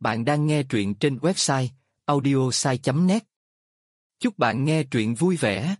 Bạn đang nghe truyện trên website audiosai.net. Chúc bạn nghe truyện vui vẻ.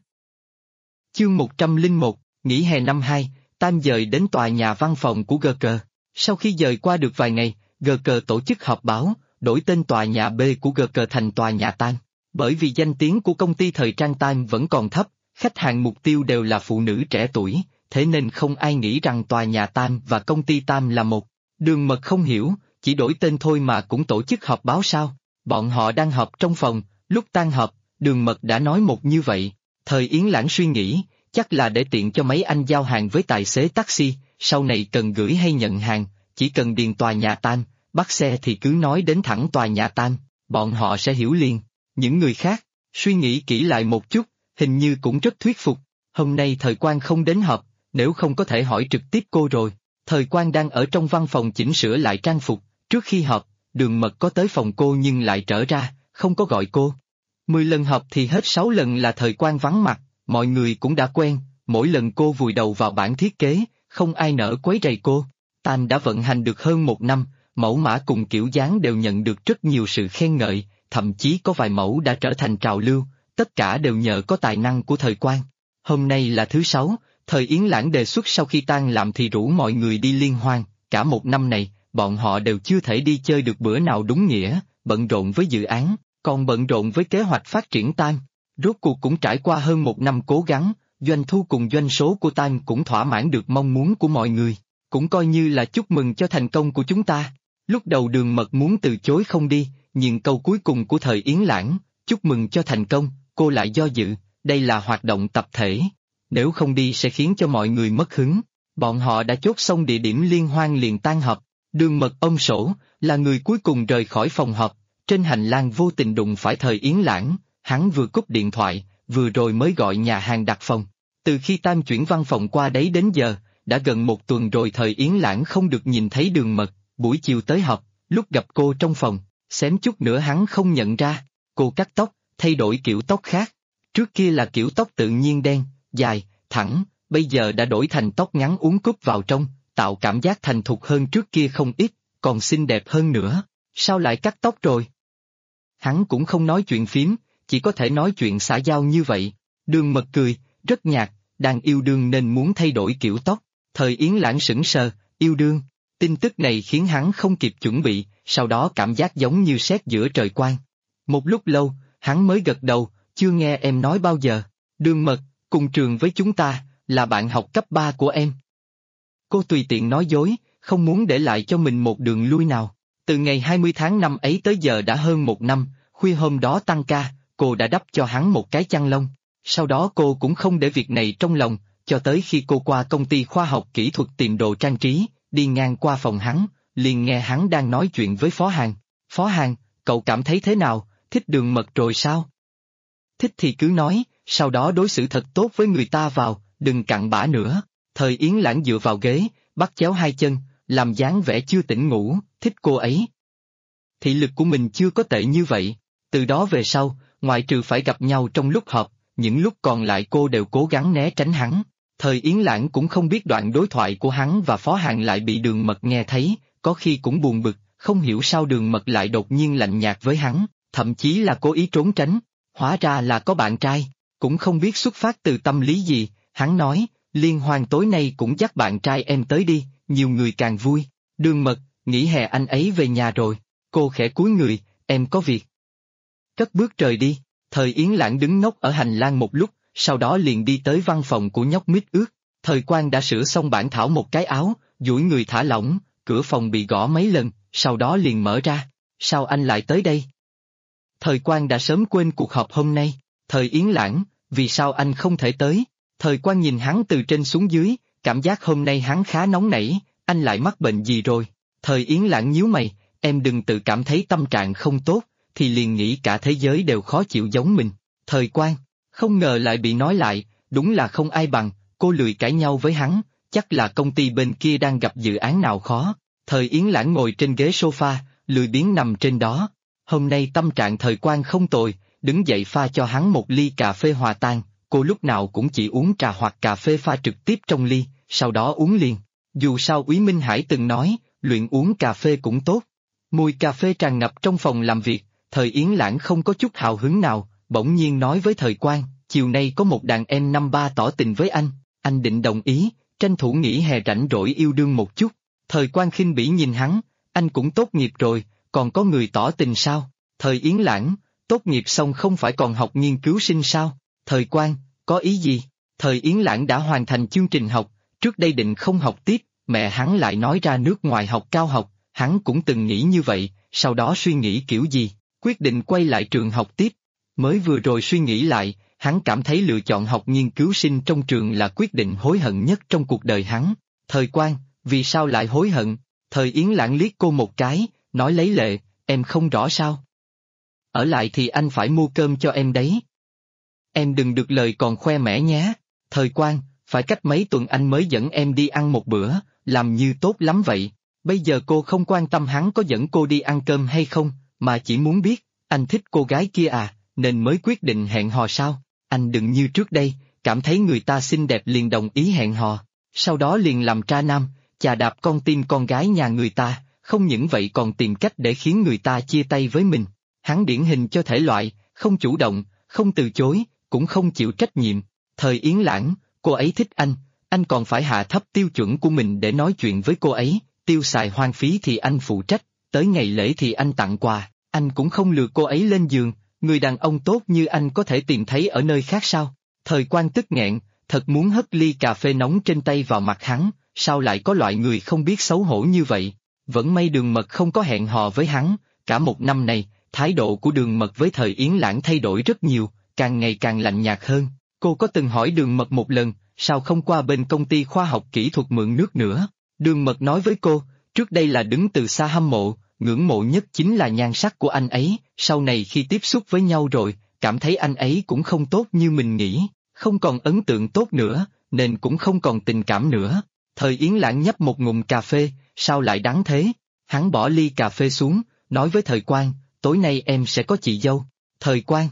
Chương 101, nghỉ hè năm 2, Tam dời đến tòa nhà văn phòng của GK. Sau khi dời qua được vài ngày, GK tổ chức họp báo, đổi tên tòa nhà B của GK thành tòa nhà Tam. Bởi vì danh tiếng của công ty thời trang Tam vẫn còn thấp, khách hàng mục tiêu đều là phụ nữ trẻ tuổi, thế nên không ai nghĩ rằng tòa nhà Tam và công ty Tam là một. Đường Mật không hiểu, chỉ đổi tên thôi mà cũng tổ chức họp báo sao? Bọn họ đang họp trong phòng, lúc tan họp, Đường Mật đã nói một như vậy. Thời Yến Lãng suy nghĩ, chắc là để tiện cho mấy anh giao hàng với tài xế taxi, sau này cần gửi hay nhận hàng, chỉ cần điền tòa nhà Tam, bắt xe thì cứ nói đến thẳng tòa nhà Tam, bọn họ sẽ hiểu liền. Những người khác, suy nghĩ kỹ lại một chút, hình như cũng rất thuyết phục. Hôm nay Thời Quang không đến họp, nếu không có thể hỏi trực tiếp cô rồi. Thời Quang đang ở trong văn phòng chỉnh sửa lại trang phục, trước khi họp, Đường Mật có tới phòng cô nhưng lại trở ra, không có gọi cô. 10 lần họp thì hết 6 lần là Thời Quang vắng mặt, mọi người cũng đã quen, mỗi lần cô vùi đầu vào bản thiết kế, không ai nỡ quấy rầy cô. Tam đã vận hành được hơn 1 năm, mẫu mã cùng kiểu dáng đều nhận được rất nhiều sự khen ngợi, thậm chí có vài mẫu đã trở thành trào lưu, tất cả đều nhờ có tài năng của Thời Quang. Hôm nay là thứ 6, Thời Yến Lãng đề xuất sau khi tan làm thì rủ mọi người đi liên hoan, cả 1 năm này, bọn họ đều chưa thể đi chơi được bữa nào đúng nghĩa, bận rộn với dự án, còn bận rộn với kế hoạch phát triển Tam. Rốt cuộc cũng trải qua hơn 1 năm cố gắng, doanh thu cùng doanh số của Tam cũng thỏa mãn được mong muốn của mọi người, cũng coi như là chúc mừng cho thành công của chúng ta. Lúc đầu Đường Mật muốn từ chối không đi, nhưng câu cuối cùng của Thời Yến Lãng, chúc mừng cho thành công, cô lại do dự, đây là hoạt động tập thể. Nếu không đi sẽ khiến cho mọi người mất hứng. Bọn họ đã chốt xong địa điểm liên hoan liền tan họp. Đường Mật ôm sổ, là người cuối cùng rời khỏi phòng họp. Trên hành lang vô tình đụng phải Thời Yến Lãng, hắn vừa cúp điện thoại, vừa rồi mới gọi nhà hàng đặt phòng. Từ khi Tam chuyển văn phòng qua đấy đến giờ, đã gần 1 tuần rồi Thời Yến Lãng không được nhìn thấy Đường Mật. Buổi chiều tới họp, lúc gặp cô trong phòng, xém chút nữa hắn không nhận ra. Cô cắt tóc, thay đổi kiểu tóc khác. Trước kia là kiểu tóc tự nhiên đen, dài, thẳng, bây giờ đã đổi thành tóc ngắn uốn cúp vào trong, tạo cảm giác thành thục hơn trước kia không ít, còn xinh đẹp hơn nữa. Sao lại cắt tóc rồi? Hắn cũng không nói chuyện phím, chỉ có thể nói chuyện xã giao như vậy. Đường Mật cười, rất nhạt, đang yêu đương nên muốn thay đổi kiểu tóc. Thời Yến Lãng sững sờ, yêu đương. Tin tức này khiến hắn không kịp chuẩn bị, sau đó cảm giác giống như sét giữa trời quang. Một lúc lâu, hắn mới gật đầu, chưa nghe em nói bao giờ. Đường Mật, cùng trường với chúng ta, là bạn học cấp 3 của em. Cô tùy tiện nói dối, không muốn để lại cho mình một đường lui nào. Từ ngày 20 tháng 5 ấy tới giờ đã hơn 1 năm, khuya hôm đó tăng ca, cô đã đắp cho hắn một cái chăn lông. Sau đó cô cũng không để việc này trong lòng, cho tới khi cô qua công ty khoa học kỹ thuật tìm đồ trang trí, đi ngang qua phòng hắn, liền nghe hắn đang nói chuyện với Phó Hàn. Phó Hàn, cậu cảm thấy thế nào, thích Đường Mật rồi sao? Thích thì cứ nói, sau đó đối xử thật tốt với người ta vào, đừng cặn bã nữa. Thời Yến Lãng dựa vào ghế, bắt chéo hai chân, làm dáng vẻ chưa tỉnh ngủ, thích cô ấy. Thị lực của mình chưa có tệ như vậy. Từ đó về sau, ngoại trừ phải gặp nhau trong lúc họp, những lúc còn lại cô đều cố gắng né tránh hắn. Thời Yến Lãng cũng không biết đoạn đối thoại của hắn và Phó Hàn lại bị Đường Mật nghe thấy, có khi cũng buồn bực, không hiểu sao Đường Mật lại đột nhiên lạnh nhạt với hắn, thậm chí là cố ý trốn tránh. Hóa ra là có bạn trai, cũng không biết xuất phát từ tâm lý gì, hắn nói, liên hoan tối nay cũng dắt bạn trai em tới đi, nhiều người càng vui. Đường Mật, nghỉ hè anh ấy về nhà rồi, cô khẽ cúi người, em có việc. Cất bước rời đi, Thời Yến Lãng đứng ngốc ở hành lang một lúc, sau đó liền đi tới văn phòng của nhóc mít ướt. Thời Quang đã sửa xong bản thảo một cái áo, duỗi người thả lỏng, cửa phòng bị gõ mấy lần, sau đó liền mở ra. Sao anh lại tới đây? Thời Quang đã sớm quên cuộc họp hôm nay. Thời Yến Lãng, vì sao anh không thể tới? Thời Quang nhìn hắn từ trên xuống dưới, cảm giác hôm nay hắn khá nóng nảy, anh lại mắc bệnh gì rồi? Thời Yến Lãng nhíu mày, em đừng tự cảm thấy tâm trạng không tốt, thì liền nghĩ cả thế giới đều khó chịu giống mình. Thời Quang, không ngờ lại bị nói lại, đúng là không ai bằng, cô lười cãi nhau với hắn, chắc là công ty bên kia đang gặp dự án nào khó. Thời Yến Lãng ngồi trên ghế sofa, lười biếng nằm trên đó. Hôm nay tâm trạng Thời Quang không tồi, đứng dậy pha cho hắn một ly cà phê hòa tan, cô lúc nào cũng chỉ uống trà hoặc cà phê pha trực tiếp trong ly, sau đó uống liền. Dù sao Úy Minh Hải từng nói, luyện uống cà phê cũng tốt. Mùi cà phê tràn ngập trong phòng làm việc, Thời Yến Lãng không có chút hào hứng nào, bỗng nhiên nói với Thời Quang, chiều nay có một đàn em năm ba tỏ tình với anh định đồng ý, tranh thủ nghỉ hè rảnh rỗi yêu đương một chút. Thời Quang khinh bỉ nhìn hắn, anh cũng tốt nghiệp rồi, còn có người tỏ tình sao? Thời Yến Lãng, tốt nghiệp xong không phải còn học nghiên cứu sinh sao? Thời Quang, có ý gì? Thời Yến Lãng đã hoàn thành chương trình học, trước đây định không học tiếp, mẹ hắn lại nói ra nước ngoài học cao học, hắn cũng từng nghĩ như vậy, sau đó suy nghĩ kiểu gì, quyết định quay lại trường học tiếp. Mới vừa rồi suy nghĩ lại, hắn cảm thấy lựa chọn học nghiên cứu sinh trong trường là quyết định hối hận nhất trong cuộc đời hắn. Thời Quang, vì sao lại hối hận? Thời Yến Lãng liếc cô một cái, nói lấy lệ, em không rõ sao? Ở lại thì anh phải mua cơm cho em đấy. Em đừng được lời còn khoe mẽ nhé. Thời Quang, phải cách mấy tuần anh mới dẫn em đi ăn một bữa, làm như tốt lắm vậy. Bây giờ cô không quan tâm hắn có dẫn cô đi ăn cơm hay không, mà chỉ muốn biết, anh thích cô gái kia à, nên mới quyết định hẹn hò sao? Anh đừng như trước đây, cảm thấy người ta xinh đẹp liền đồng ý hẹn hò, sau đó liền làm tra nam, chà đạp con tim con gái nhà người ta, không những vậy còn tìm cách để khiến người ta chia tay với mình. Hắn điển hình cho thể loại, không chủ động, không từ chối, cũng không chịu trách nhiệm. Thời Yến Lãng, cô ấy thích anh còn phải hạ thấp tiêu chuẩn của mình để nói chuyện với cô ấy, tiêu xài hoang phí thì anh phụ trách, tới ngày lễ thì anh tặng quà, anh cũng không lừa cô ấy lên giường, người đàn ông tốt như anh có thể tìm thấy ở nơi khác sao? Thời Quang tức nghẹn, thật muốn hất ly cà phê nóng trên tay vào mặt hắn, sao lại có loại người không biết xấu hổ như vậy? Vẫn may Đường Mật không có hẹn hò với hắn, cả một năm này, thái độ của Đường Mật với Thời Yến Lãng thay đổi rất nhiều, càng ngày càng lạnh nhạt hơn. Cô có từng hỏi Đường Mật một lần, sao không qua bên công ty khoa học kỹ thuật mượn nước nữa? Đường Mật nói với cô, trước đây là đứng từ xa hâm mộ, ngưỡng mộ nhất chính là nhan sắc của anh ấy, sau này khi tiếp xúc với nhau rồi, cảm thấy anh ấy cũng không tốt như mình nghĩ, không còn ấn tượng tốt nữa, nên cũng không còn tình cảm nữa. Thời Yến Lãng nhấp một ngụm cà phê, sao lại đắng thế? Hắn bỏ ly cà phê xuống, nói với Thời Quang, tối nay em sẽ có chị dâu. Thời Quang.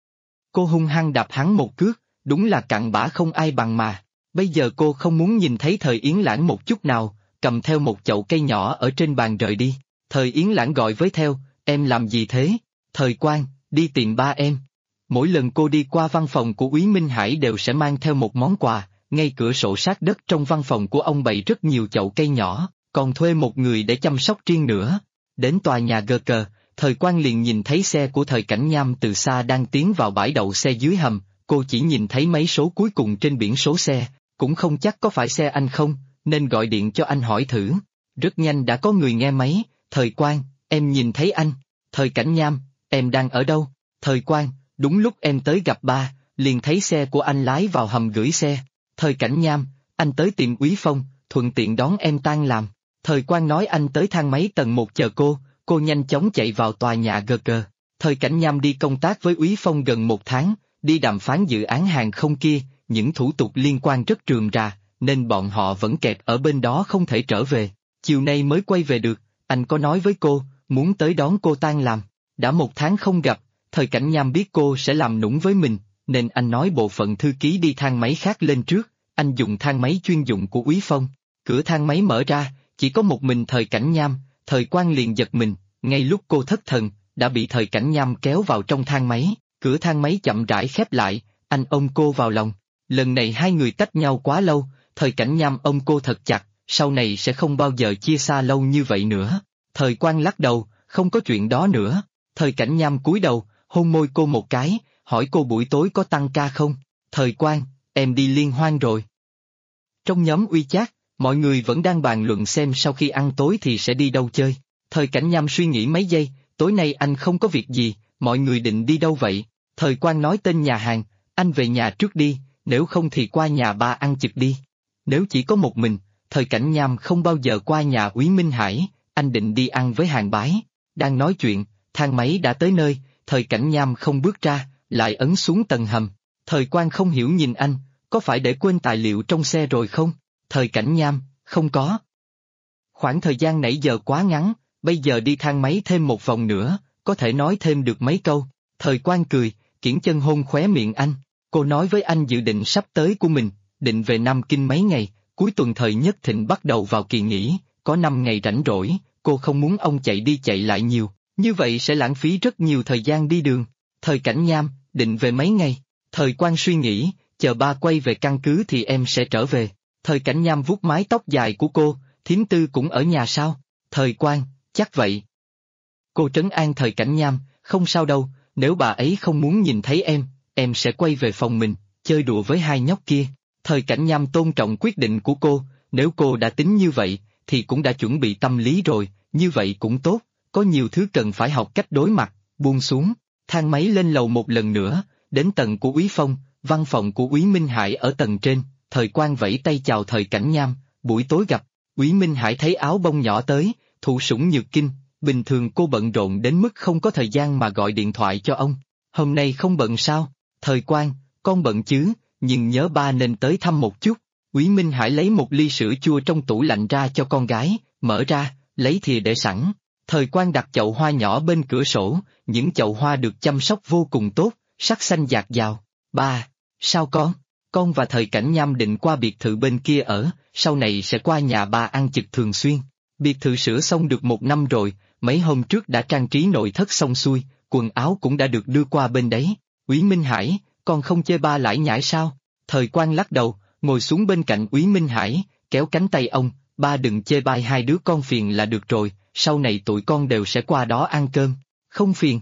Cô hung hăng đạp hắn một cước, đúng là cặn bã không ai bằng mà. Bây giờ cô không muốn nhìn thấy Thời Yến Lãng một chút nào, cầm theo một chậu cây nhỏ ở trên bàn rời đi. Thời Yến Lãng gọi với theo, em làm gì thế? Thời Quang, đi tìm ba em. Mỗi lần cô đi qua văn phòng của Úy Minh Hải đều sẽ mang theo một món quà, ngay cửa sổ sát đất trong văn phòng của ông bày rất nhiều chậu cây nhỏ, còn thuê một người để chăm sóc riêng nữa. Đến tòa nhà gờ cờ, Thời Quang liền nhìn thấy xe của Thời Cảnh Nham từ xa đang tiến vào bãi đậu xe dưới hầm, cô chỉ nhìn thấy mấy số cuối cùng trên biển số xe, cũng không chắc có phải xe anh không, nên gọi điện cho anh hỏi thử. Rất nhanh đã có người nghe máy, Thời Quang, em nhìn thấy anh. Thời Cảnh Nham, em đang ở đâu? Thời Quang, đúng lúc em tới gặp ba, liền thấy xe của anh lái vào hầm gửi xe. Thời Cảnh Nham, anh tới tiệm Úy Phong, thuận tiện đón em tan làm. Thời Quang nói anh tới thang máy tầng 1 chờ cô nhanh chóng chạy vào tòa nhà gờ cờ. Thời Cảnh Nham đi công tác với Úy Phong gần 1 tháng, đi đàm phán dự án hàng không kia, những thủ tục liên quan rất rườm rà, nên bọn họ vẫn kẹt ở bên đó không thể trở về. Chiều nay mới quay về được, anh có nói với cô, muốn tới đón cô tan làm. Đã 1 tháng không gặp, Thời Cảnh Nham biết cô sẽ làm nũng với mình, nên anh nói bộ phận thư ký đi thang máy khác lên trước, anh dùng thang máy chuyên dụng của Úy Phong. Cửa thang máy mở ra, chỉ có một mình Thời Cảnh Nham, Thời Quang liền giật mình, ngay lúc cô thất thần, đã bị Thời Cảnh Nham kéo vào trong thang máy, cửa thang máy chậm rãi khép lại, anh ôm cô vào lòng. Lần này hai người tách nhau quá lâu, Thời Cảnh Nham ôm cô thật chặt, sau này sẽ không bao giờ chia xa lâu như vậy nữa. Thời Quang lắc đầu, không có chuyện đó nữa. Thời Cảnh Nham cúi đầu, hôn môi cô một cái, hỏi cô buổi tối có tăng ca không? Thời Quang, em đi liên hoan rồi. Trong nhóm WeChat, mọi người vẫn đang bàn luận xem sau khi ăn tối thì sẽ đi đâu chơi. Thời Cảnh Nham suy nghĩ mấy giây, tối nay anh không có việc gì, mọi người định đi đâu vậy? Thời Quang nói tên nhà hàng, anh về nhà trước đi, nếu không thì qua nhà ba ăn trực đi. Nếu chỉ có một mình, Thời Cảnh Nham không bao giờ qua nhà Úy Minh Hải, anh định đi ăn với Hàng Bái. Đang nói chuyện, thang máy đã tới nơi, Thời Cảnh Nham không bước ra, lại ấn xuống tầng hầm. Thời Quang không hiểu nhìn anh, có phải để quên tài liệu trong xe rồi không? Thời Cảnh Nham, không có. Khoảng thời gian nãy giờ quá ngắn, bây giờ đi thang máy thêm một vòng nữa, có thể nói thêm được mấy câu. Thời Quang cười, kiễng chân hôn khóe miệng anh. Cô nói với anh dự định sắp tới của mình, định về Nam Kinh mấy ngày, cuối tuần Thời Nhất Thịnh bắt đầu vào kỳ nghỉ, có 5 ngày rảnh rỗi, cô không muốn ông chạy đi chạy lại nhiều, như vậy sẽ lãng phí rất nhiều thời gian đi đường. Thời Cảnh Nham, định về mấy ngày? Thời Quang suy nghĩ, chờ ba quay về căn cứ thì em sẽ trở về. Thời Cảnh Nham vuốt mái tóc dài của cô, thím Tư cũng ở nhà sao? Thời Quang, chắc vậy. Cô trấn an Thời Cảnh Nham, không sao đâu, nếu bà ấy không muốn nhìn thấy em sẽ quay về phòng mình, chơi đùa với hai nhóc kia. Thời Cảnh Nham tôn trọng quyết định của cô, nếu cô đã tính như vậy, thì cũng đã chuẩn bị tâm lý rồi, như vậy cũng tốt, có nhiều thứ cần phải học cách đối mặt, buông xuống. Thang máy lên lầu một lần nữa, đến tầng của Úy Phong, văn phòng của Úy Minh Hải ở tầng trên, Thời Quang vẫy tay chào Thời Cảnh Nham, buổi tối gặp. Úy Minh Hải thấy áo bông nhỏ tới, thụ sủng nhược kinh, bình thường cô bận rộn đến mức không có thời gian mà gọi điện thoại cho ông. Hôm nay không bận sao? Thời Quang, con bận chứ, nhưng nhớ ba nên tới thăm một chút. Úy Minh Hải lấy một ly sữa chua trong tủ lạnh ra cho con gái, mở ra, lấy thìa để sẵn. Thời Quang đặt chậu hoa nhỏ bên cửa sổ, những chậu hoa được chăm sóc vô cùng tốt, sắc xanh dạt dào. Ba, sao con? Con và Thời Cảnh Nham định qua biệt thự bên kia ở, sau này sẽ qua nhà ba ăn trực thường xuyên. Biệt thự sửa xong được 1 năm rồi, mấy hôm trước đã trang trí nội thất xong xuôi, quần áo cũng đã được đưa qua bên đấy. Úy Minh Hải, con không chê ba lải nhải sao? Thời Quang lắc đầu, ngồi xuống bên cạnh Úy Minh Hải, kéo cánh tay ông, ba đừng chê bai hai đứa con phiền là được rồi, sau này tụi con đều sẽ qua đó ăn cơm, không phiền.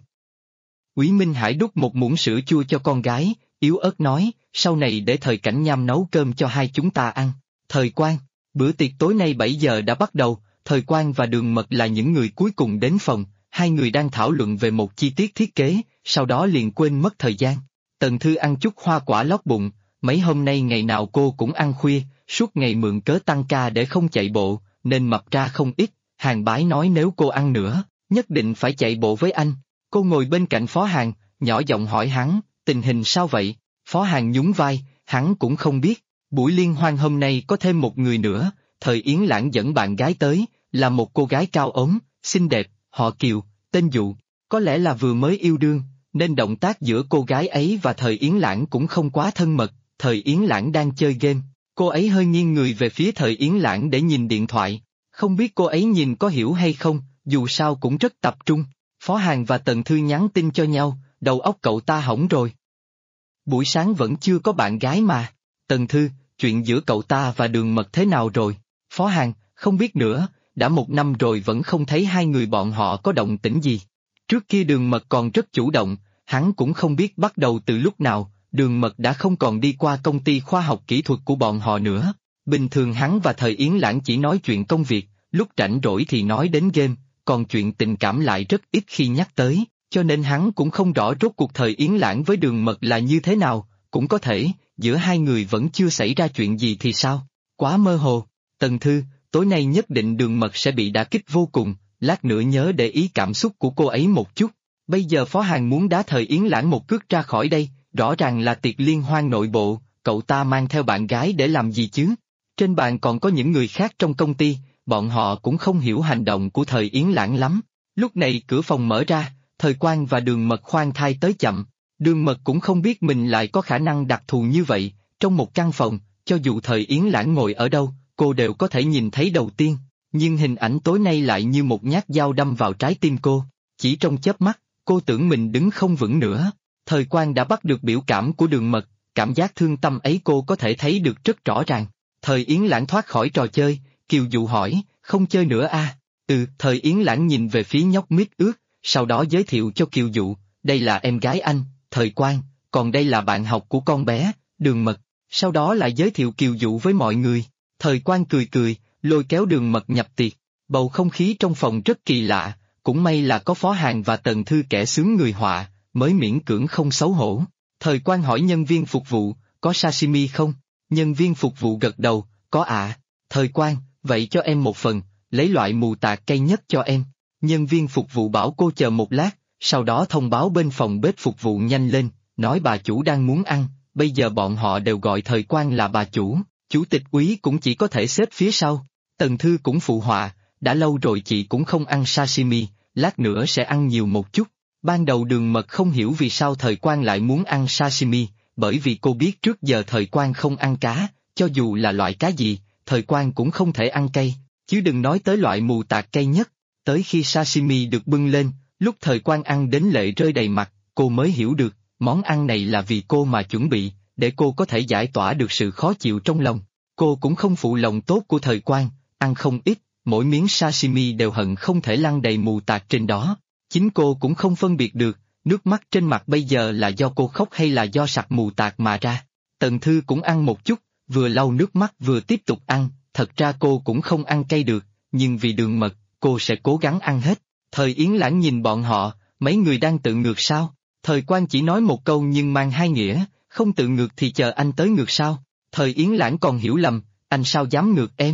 Úy Minh Hải đút một muỗng sữa chua cho con gái, yếu ớt nói, sau này để Thời Cảnh Nham nấu cơm cho hai chúng ta ăn. Thời Quang, bữa tiệc tối nay 7 giờ đã bắt đầu, Thời Quang và Đường Mật là những người cuối cùng đến phòng, hai người đang thảo luận về một chi tiết thiết kế, sau đó liền quên mất thời gian. Tần Thư ăn chút hoa quả lót bụng, mấy hôm nay ngày nào cô cũng ăn khuya, suốt ngày mượn cớ tăng ca để không chạy bộ, nên mập ra không ít. Hàng Bái nói nếu cô ăn nữa, nhất định phải chạy bộ với anh. Cô ngồi bên cạnh Phó Hàn, nhỏ giọng hỏi hắn, tình hình sao vậy? Phó Hàn nhún vai, hắn cũng không biết. Buổi liên hoan hôm nay có thêm một người nữa, Thời Yến Lãng dẫn bạn gái tới, là một cô gái cao ốm, xinh đẹp, họ Kiều, tên Dụ. Có lẽ là vừa mới yêu đương, nên động tác giữa cô gái ấy và Thời Yến Lãng cũng không quá thân mật. Thời Yến Lãng đang chơi game, cô ấy hơi nghiêng người về phía Thời Yến Lãng để nhìn điện thoại. Không biết cô ấy nhìn có hiểu hay không, dù sao cũng rất tập trung. Phó Hàn và Tần Thư nhắn tin cho nhau, đầu óc cậu ta hỏng rồi. Buổi sáng vẫn chưa có bạn gái mà. Tần Thư, chuyện giữa cậu ta và Đường Mật thế nào rồi? Phó Hàn, không biết nữa, đã 1 năm rồi vẫn không thấy hai người bọn họ có động tĩnh gì. Trước kia Đường Mật còn rất chủ động, hắn cũng không biết bắt đầu từ lúc nào, Đường Mật đã không còn đi qua công ty khoa học kỹ thuật của bọn họ nữa. Bình thường hắn và Thời Yến Lãng chỉ nói chuyện công việc, lúc rảnh rỗi thì nói đến game, còn chuyện tình cảm lại rất ít khi nhắc tới, cho nên hắn cũng không rõ rốt cuộc Thời Yến Lãng với Đường Mật là như thế nào, cũng có thể, giữa hai người vẫn chưa xảy ra chuyện gì thì sao, quá mơ hồ. Tần Thư, tối nay nhất định Đường Mật sẽ bị đả kích vô cùng, lát nữa nhớ để ý cảm xúc của cô ấy một chút. Bây giờ Phó Hàn muốn đá Thời Yến Lãng một cước ra khỏi đây, rõ ràng là tiệc liên hoan nội bộ, cậu ta mang theo bạn gái để làm gì chứ? Trên bàn còn có những người khác trong công ty, bọn họ cũng không hiểu hành động của Thời Yến Lãng lắm. Lúc này cửa phòng mở ra, Thời Quang và Đường Mật khoan thai tới chậm. Đường Mật cũng không biết mình lại có khả năng đặc thù như vậy, trong một căn phòng, cho dù Thời Yến Lãng ngồi ở đâu, cô đều có thể nhìn thấy đầu tiên. Nhưng hình ảnh tối nay lại như một nhát dao đâm vào trái tim cô, chỉ trong chớp mắt, cô tưởng mình đứng không vững nữa. Thời Quang đã bắt được biểu cảm của Đường Mật, cảm giác thương tâm ấy cô có thể thấy được rất rõ ràng. Thời Yến Lãng thoát khỏi trò chơi, Kiều Dụ hỏi, không chơi nữa à? Thời Yến Lãng nhìn về phía nhóc mít ướt, sau đó giới thiệu cho Kiều Dụ, đây là em gái anh, Thời Quang, còn đây là bạn học của con bé, Đường Mật, sau đó lại giới thiệu Kiều Dụ với mọi người. Thời Quang cười cười, lôi kéo Đường Mật nhập tiệc, bầu không khí trong phòng rất kỳ lạ, cũng may là có Phó Hàn và Tần Thư kẻ xướng người họa, mới miễn cưỡng không xấu hổ. Thời Quang hỏi nhân viên phục vụ, có sashimi không? Nhân viên phục vụ gật đầu, có ạ. Thời Quang, vậy cho em một phần, lấy loại mù tạt cay nhất cho em. Nhân viên phục vụ bảo cô chờ một lát, sau đó thông báo bên phòng bếp phục vụ nhanh lên, nói bà chủ đang muốn ăn, bây giờ bọn họ đều gọi Thời Quang là bà chủ, chủ tịch úy cũng chỉ có thể xếp phía sau. Tần Thư cũng phụ họa, đã lâu rồi chị cũng không ăn sashimi, lát nữa sẽ ăn nhiều một chút. Ban đầu Đường Mật không hiểu vì sao Thời Quang lại muốn ăn sashimi, bởi vì cô biết trước giờ Thời Quang không ăn cá, cho dù là loại cá gì, Thời Quang cũng không thể ăn cay, chứ đừng nói tới loại mù tạt cay nhất. Tới khi sashimi được bưng lên, lúc Thời Quan ăn đến lệ rơi đầy mặt, cô mới hiểu được, món ăn này là vì cô mà chuẩn bị, để cô có thể giải tỏa được sự khó chịu trong lòng. Cô cũng không phụ lòng tốt của Thời Quan, ăn không ít, mỗi miếng sashimi đều hận không thể lăn đầy mù tạt trên đó. Chính cô cũng không phân biệt được, nước mắt trên mặt bây giờ là do cô khóc hay là do sặc mù tạt mà ra. Tần Thư cũng ăn một chút, vừa lau nước mắt vừa tiếp tục ăn, thật ra cô cũng không ăn cay được, nhưng vì đường mật, cô sẽ cố gắng ăn hết. Thời Yến Lãng nhìn bọn họ, mấy người đang tự ngược sao? Thời Quan chỉ nói một câu nhưng mang hai nghĩa, không tự ngược thì chờ anh tới ngược sao? Thời Yến Lãng còn hiểu lầm, anh sao dám ngược em?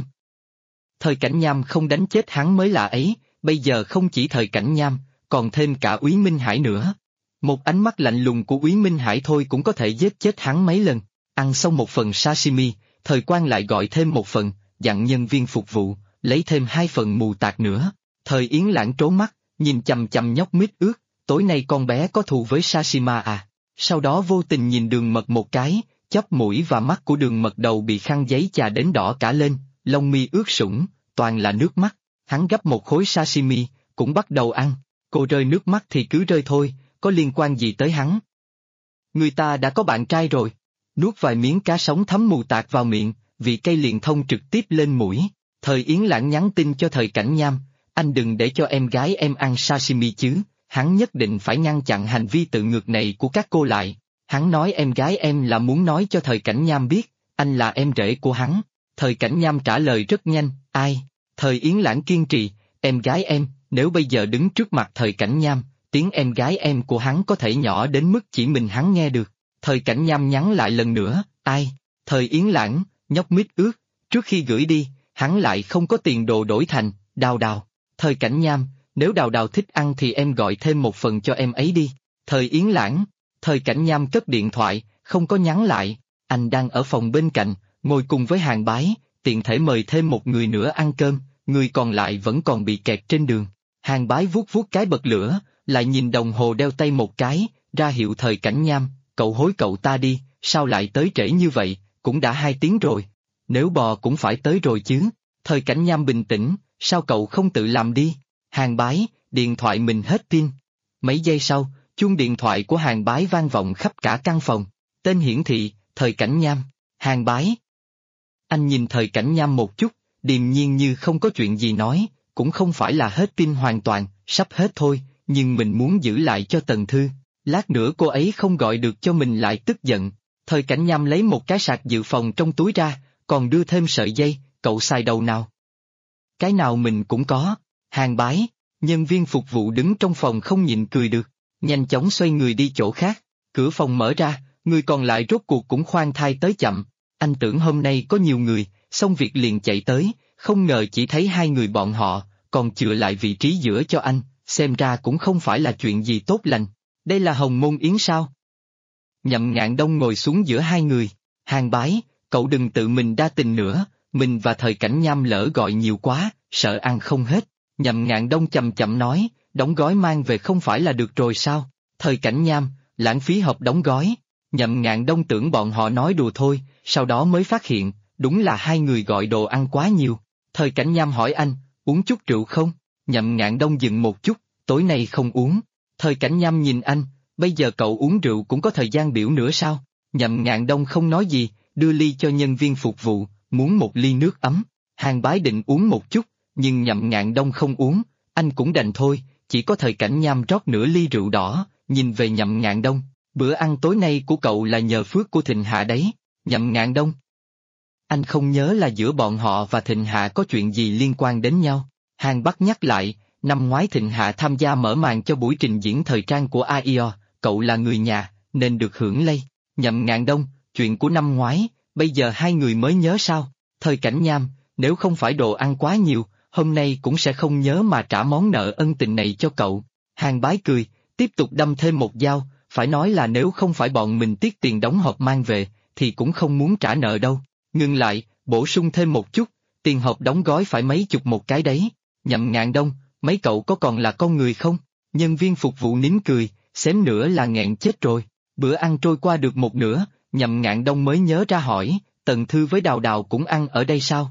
Thời Cảnh Nham không đánh chết hắn mới lạ ấy, bây giờ không chỉ Thời Cảnh Nham, còn thêm cả Úy Minh Hải nữa. Một ánh mắt lạnh lùng của Úy Minh Hải thôi cũng có thể giết chết hắn mấy lần. Ăn xong một phần sashimi, Thời Quan lại gọi thêm một phần, dặn nhân viên phục vụ, lấy thêm 2 phần mù tạt nữa. Thời Yến Lãng trố mắt, nhìn chằm chằm nhóc mít ướt, tối nay con bé có thù với Sashima à? Sau đó vô tình nhìn Đường Mật một cái, chóp mũi và mắt của Đường Mật đầu bị khăn giấy chà đến đỏ cả lên, lông mi ướt sũng, toàn là nước mắt. Hắn gấp một khối sashimi, cũng bắt đầu ăn. Cô rơi nước mắt thì cứ rơi thôi, có liên quan gì tới hắn? Người ta đã có bạn trai rồi. Nuốt vài miếng cá sống thấm mù tạt vào miệng, vị cay liền thông trực tiếp lên mũi. Thời Yến Lãng nhắn tin cho Thời Cảnh Nham, anh đừng để cho em gái em ăn sashimi chứ, hắn nhất định phải ngăn chặn hành vi tự ngược này của các cô lại. Hắn nói em gái em là muốn nói cho Thời Cảnh Nham biết, anh là em rể của hắn. Thời Cảnh Nham trả lời rất nhanh, ai? Thời Yến Lãng kiên trì, em gái em, nếu bây giờ đứng trước mặt Thời Cảnh Nham, tiếng em gái em của hắn có thể nhỏ đến mức chỉ mình hắn nghe được. Thời Cảnh Nham nhắn lại lần nữa, ai? Thời Yến Lãng, nhóc mít ướt, trước khi gửi đi, hắn lại không có tiền đồ đổi thành, Đào Đào. Thời Cảnh Nham, nếu Đào Đào thích ăn thì em gọi thêm một phần cho em ấy đi. Thời Yến Lãng, Thời Cảnh Nham cất điện thoại, không có nhắn lại, anh đang ở phòng bên cạnh, ngồi cùng với Hàng Bái, tiện thể mời thêm một người nữa ăn cơm, người còn lại vẫn còn bị kẹt trên đường. Hàng Bái vuốt vuốt cái bật lửa, lại nhìn đồng hồ đeo tay một cái, ra hiệu Thời Cảnh Nham, cậu hối cậu ta đi, sao lại tới trễ như vậy, cũng đã 2 tiếng rồi. Nếu bò cũng phải tới rồi chứ. Thời Cảnh Nham bình tĩnh, sao cậu không tự làm đi? Hàng Bái, điện thoại mình hết pin. Mấy giây sau, chuông điện thoại của Hàng Bái vang vọng khắp cả căn phòng. Tên hiển thị, Thời Cảnh Nham. Hàng Bái. Anh nhìn Thời Cảnh Nham một chút, điềm nhiên như không có chuyện gì nói, cũng không phải là hết pin hoàn toàn, sắp hết thôi, nhưng mình muốn giữ lại cho Tần Thư. Lát nữa cô ấy không gọi được cho mình lại tức giận. Thời Cảnh Nham lấy một cái sạc dự phòng trong túi ra, còn đưa thêm sợi dây, cậu xài đầu nào? Cái nào mình cũng có. Hàng Bái, nhân viên phục vụ đứng trong phòng không nhịn cười được, nhanh chóng xoay người đi chỗ khác. Cửa phòng mở ra, người còn lại rốt cuộc cũng khoan thai tới chậm. Anh tưởng hôm nay có nhiều người, xong việc liền chạy tới, không ngờ chỉ thấy 2 người bọn họ, còn chừa lại vị trí giữa cho anh, xem ra cũng không phải là chuyện gì tốt lành. Đây là Hồng Môn Yến sao? Nhậm Ngạn Đông ngồi xuống giữa 2 người. Hàng Bái, cậu đừng tự mình đa tình nữa, mình và Thời Cảnh Nham lỡ gọi nhiều quá, sợ ăn không hết. Nhậm Ngạn Đông chậm chậm nói, đóng gói mang về không phải là được rồi sao? Thời Cảnh Nham, lãng phí hộp đóng gói. Nhậm Ngạn Đông tưởng bọn họ nói đùa thôi, sau đó mới phát hiện, đúng là 2 người gọi đồ ăn quá nhiều. Thời Cảnh Nham hỏi anh, uống chút rượu không? Nhậm Ngạn Đông dừng một chút, tối nay không uống. Thời Cảnh Nham nhìn anh, bây giờ cậu uống rượu cũng có thời gian biểu nữa sao? Nhậm Ngạn Đông không nói gì, đưa ly cho nhân viên phục vụ, muốn một ly nước ấm. Hàng Bái định uống một chút, nhưng Nhậm Ngạn Đông không uống, anh cũng đành thôi, chỉ có Thời Cảnh Nham rót nửa ly rượu đỏ, nhìn về Nhậm Ngạn Đông, bữa ăn tối nay của cậu là nhờ phước của Thịnh Hạ đấy. Nhậm Ngạn Đông, anh không nhớ là giữa bọn họ và Thịnh Hạ có chuyện gì liên quan đến nhau. Hàng Bắc nhắc lại, năm ngoái Thịnh Hạ tham gia mở màn cho buổi trình diễn thời trang của AIO, cậu là người nhà, nên được hưởng lây. Nhậm Ngạn Đông, chuyện của năm ngoái, bây giờ 2 người mới nhớ sao? Thời Cảnh Nham, nếu không phải đồ ăn quá nhiều, hôm nay cũng sẽ không nhớ mà trả món nợ ân tình này cho cậu. Hàng Bái cười, tiếp tục đâm thêm một dao, phải nói là nếu không phải bọn mình tiếc tiền đóng hộp mang về, thì cũng không muốn trả nợ đâu. Ngừng lại, bổ sung thêm một chút, tiền hộp đóng gói phải mấy chục một cái đấy. Nhậm Ngạn Đông, mấy cậu có còn là con người không? Nhân viên phục vụ nín cười, xém nữa là nghẹn chết rồi. Bữa ăn trôi qua được một nửa, Nhậm Ngạn Đông mới nhớ ra hỏi, Tần Thư với Đào Đào cũng ăn ở đây sao?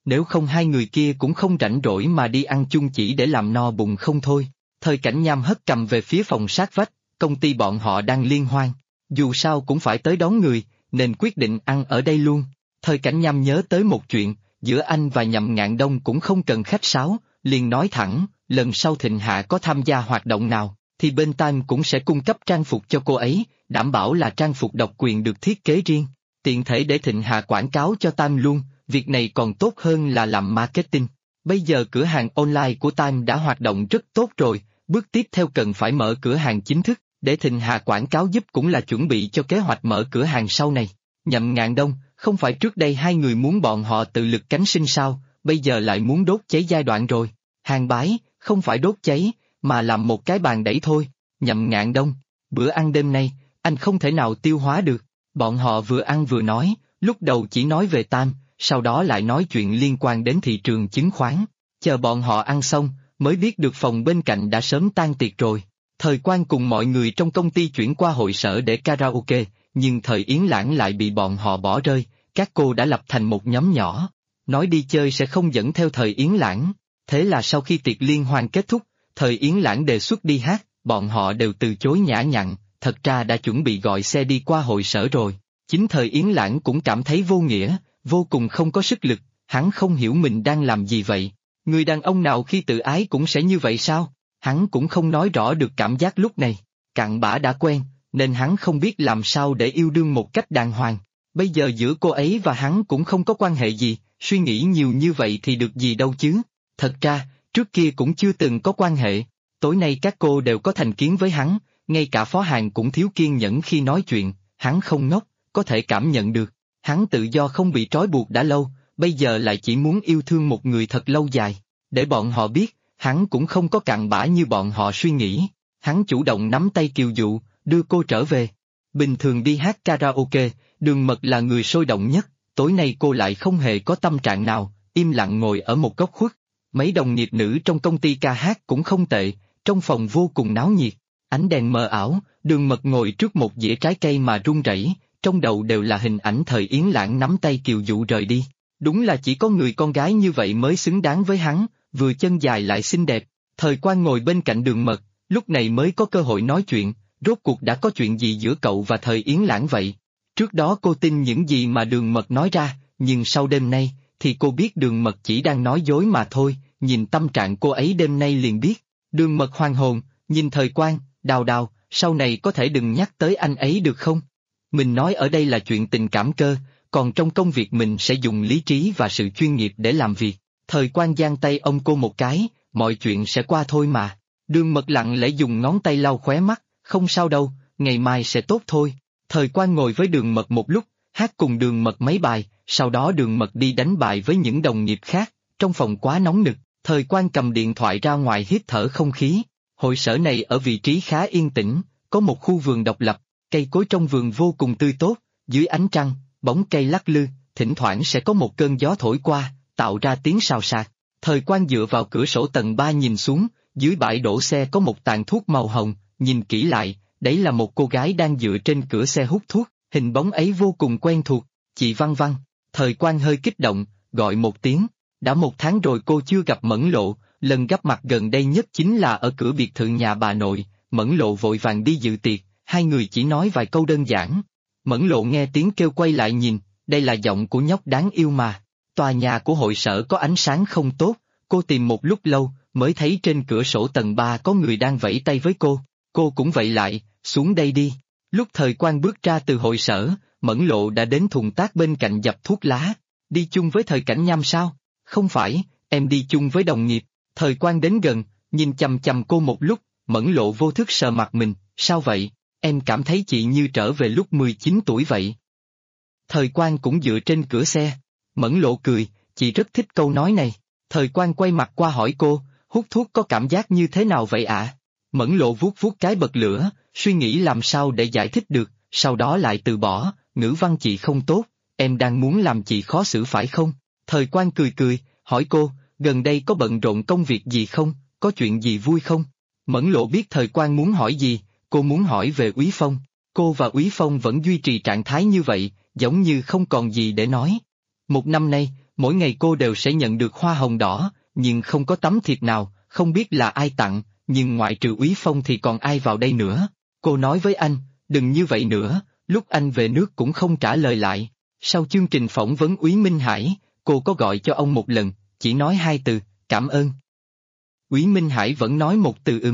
nếu không hai người kia cũng không rảnh rỗi mà đi ăn chung chỉ để làm no bụng không thôi. Thời Cảnh Nham hất cầm về phía phòng sát vách, công ty bọn họ đang liên hoan. Dù sao cũng phải tới đón người, nên quyết định ăn ở đây luôn. Thời Cảnh Nham nhớ tới một chuyện, giữa anh và Nhậm Ngạn Đông cũng không cần khách sáo, liền nói thẳng, lần sau Thịnh Hạ có tham gia hoạt động nào, thì bên Time cũng sẽ cung cấp trang phục cho cô ấy, đảm bảo là trang phục độc quyền được thiết kế riêng. Tiện thể để Thịnh Hạ quảng cáo cho Time luôn, việc này còn tốt hơn là làm marketing. Bây giờ cửa hàng online của Time đã hoạt động rất tốt rồi, bước tiếp theo cần phải mở cửa hàng chính thức, để Thịnh Hà quảng cáo giúp cũng là chuẩn bị cho kế hoạch mở cửa hàng sau này. Nhậm Ngạn Đông, không phải trước đây hai người muốn bọn họ tự lực cánh sinh sao, bây giờ lại muốn đốt cháy giai đoạn rồi. Hàng bái, không phải đốt cháy, mà làm một cái bàn đẩy thôi. Nhậm Ngạn Đông, bữa ăn đêm nay, anh không thể nào tiêu hóa được. Bọn họ vừa ăn vừa nói, lúc đầu chỉ nói về Tam, sau đó lại nói chuyện liên quan đến thị trường chứng khoán. Chờ bọn họ ăn xong, mới biết được phòng bên cạnh đã sớm tan tiệc rồi. Thời Quang cùng mọi người trong công ty chuyển qua hội sở để karaoke, nhưng Thời Yến Lãng lại bị bọn họ bỏ rơi, các cô đã lập thành một nhóm nhỏ. Nói đi chơi sẽ không dẫn theo Thời Yến Lãng. Thế là sau khi tiệc liên hoan kết thúc, Thời Yến Lãng đề xuất đi hát, bọn họ đều từ chối nhã nhặn, thật ra đã chuẩn bị gọi xe đi qua hội sở rồi. Chính Thời Yến Lãng cũng cảm thấy vô nghĩa, vô cùng không có sức lực, hắn không hiểu mình đang làm gì vậy. Người đàn ông nào khi tự ái cũng sẽ như vậy sao? Hắn cũng không nói rõ được cảm giác lúc này. Cặn bã đã quen, nên hắn không biết làm sao để yêu đương một cách đàng hoàng. Bây giờ giữa cô ấy và hắn cũng không có quan hệ gì, suy nghĩ nhiều như vậy thì được gì đâu chứ. Thật ra, trước kia cũng chưa từng có quan hệ. Tối nay các cô đều có thành kiến với hắn, ngay cả Phó Hàn cũng thiếu kiên nhẫn khi nói chuyện, hắn không ngốc, có thể cảm nhận được. Hắn tự do không bị trói buộc đã lâu, bây giờ lại chỉ muốn yêu thương một người thật lâu dài. Để bọn họ biết, hắn cũng không có cặn bã như bọn họ suy nghĩ. Hắn chủ động nắm tay Kiều Dụ, đưa cô trở về. Bình thường đi hát karaoke, Đường Mật là người sôi động nhất, tối nay cô lại không hề có tâm trạng nào, im lặng ngồi ở một góc khuất. Mấy đồng nghiệp nữ trong công ty ca hát cũng không tệ, trong phòng vô cùng náo nhiệt. Ánh đèn mờ ảo, Đường Mật ngồi trước một dĩa trái cây mà run rẩy, trong đầu đều là hình ảnh Thời Yến Lãng nắm tay Kiều Dụ rời đi. Đúng là chỉ có người con gái như vậy mới xứng đáng với hắn, vừa chân dài lại xinh đẹp. Thời Quang ngồi bên cạnh Đường Mật, lúc này mới có cơ hội nói chuyện, rốt cuộc đã có chuyện gì giữa cậu và Thời Yến Lãng vậy? Trước đó cô tin những gì mà Đường Mật nói ra, nhưng sau đêm nay, thì cô biết Đường Mật chỉ đang nói dối mà thôi, nhìn tâm trạng cô ấy đêm nay liền biết. Đường Mật hoàn hồn, nhìn Thời Quang, Đào Đào, sau này có thể đừng nhắc tới anh ấy được không? Mình nói ở đây là chuyện tình cảm cơ, còn trong công việc mình sẽ dùng lý trí và sự chuyên nghiệp để làm việc. Thời Quang giang tay ông cô một cái, mọi chuyện sẽ qua thôi mà. Đường Mật lặng lẽ dùng ngón tay lau khóe mắt, không sao đâu, ngày mai sẽ tốt thôi. Thời Quang ngồi với Đường Mật một lúc, hát cùng Đường Mật mấy bài, sau đó Đường Mật đi đánh bài với những đồng nghiệp khác, trong phòng quá nóng nực, Thời Quang cầm điện thoại ra ngoài hít thở không khí. Hội sở này ở vị trí khá yên tĩnh, có một khu vườn độc lập, cây cối trong vườn vô cùng tươi tốt, dưới ánh trăng, bóng cây lắc lư, thỉnh thoảng sẽ có một cơn gió thổi qua, tạo ra tiếng xào xạc. Thời Quang dựa vào cửa sổ tầng 3 nhìn xuống, dưới bãi đổ xe có một tàn thuốc màu hồng, nhìn kỹ lại, đấy là một cô gái đang dựa trên cửa xe hút thuốc, hình bóng ấy vô cùng quen thuộc, chị Văn Văn. Thời Quang hơi kích động, gọi một tiếng, đã 1 tháng rồi cô chưa gặp Mẫn Lộ, lần gặp mặt gần đây nhất chính là ở cửa biệt thự nhà bà nội, Mẫn Lộ vội vàng đi dự tiệc, hai người chỉ nói vài câu đơn giản. Mẫn Lộ nghe tiếng kêu quay lại nhìn, đây là giọng của nhóc đáng yêu mà. Tòa nhà của hội sở có ánh sáng không tốt, cô tìm một lúc lâu, mới thấy trên cửa sổ tầng 3 có người đang vẫy tay với cô cũng vẫy lại, xuống đây đi. Lúc Thời Quang bước ra từ hội sở, Mẫn Lộ đã đến thùng tác bên cạnh dập thuốc lá. Đi chung với Thời Cảnh Nham sao? Không phải, em đi chung với đồng nghiệp. Thời Quang đến gần, nhìn chằm chằm cô một lúc, Mẫn Lộ vô thức sờ mặt mình, sao vậy? Em cảm thấy chị như trở về lúc 19 tuổi vậy. Thời Quang cũng dựa trên cửa xe. Mẫn Lộ cười, chị rất thích câu nói này. Thời Quang quay mặt qua hỏi cô, hút thuốc có cảm giác như thế nào vậy ạ? Mẫn Lộ vuốt vuốt cái bật lửa, suy nghĩ làm sao để giải thích được, sau đó lại từ bỏ, ngữ văn chị không tốt, em đang muốn làm chị khó xử phải không? Thời Quang cười cười, hỏi cô, gần đây có bận rộn công việc gì không, có chuyện gì vui không? Mẫn Lộ biết Thời Quang muốn hỏi gì, cô muốn hỏi về Úy Phong. Cô và Úy Phong vẫn duy trì trạng thái như vậy, giống như không còn gì để nói. 1 năm nay, mỗi ngày cô đều sẽ nhận được hoa hồng đỏ, nhưng không có tấm thiệp nào, không biết là ai tặng, nhưng ngoại trừ Úy Phong thì còn ai vào đây nữa. Cô nói với anh, đừng như vậy nữa, lúc anh về nước cũng không trả lời lại. Sau chương trình phỏng vấn Úy Minh Hải, cô có gọi cho ông một lần, chỉ nói 2 từ, cảm ơn. Úy Minh Hải vẫn nói một từ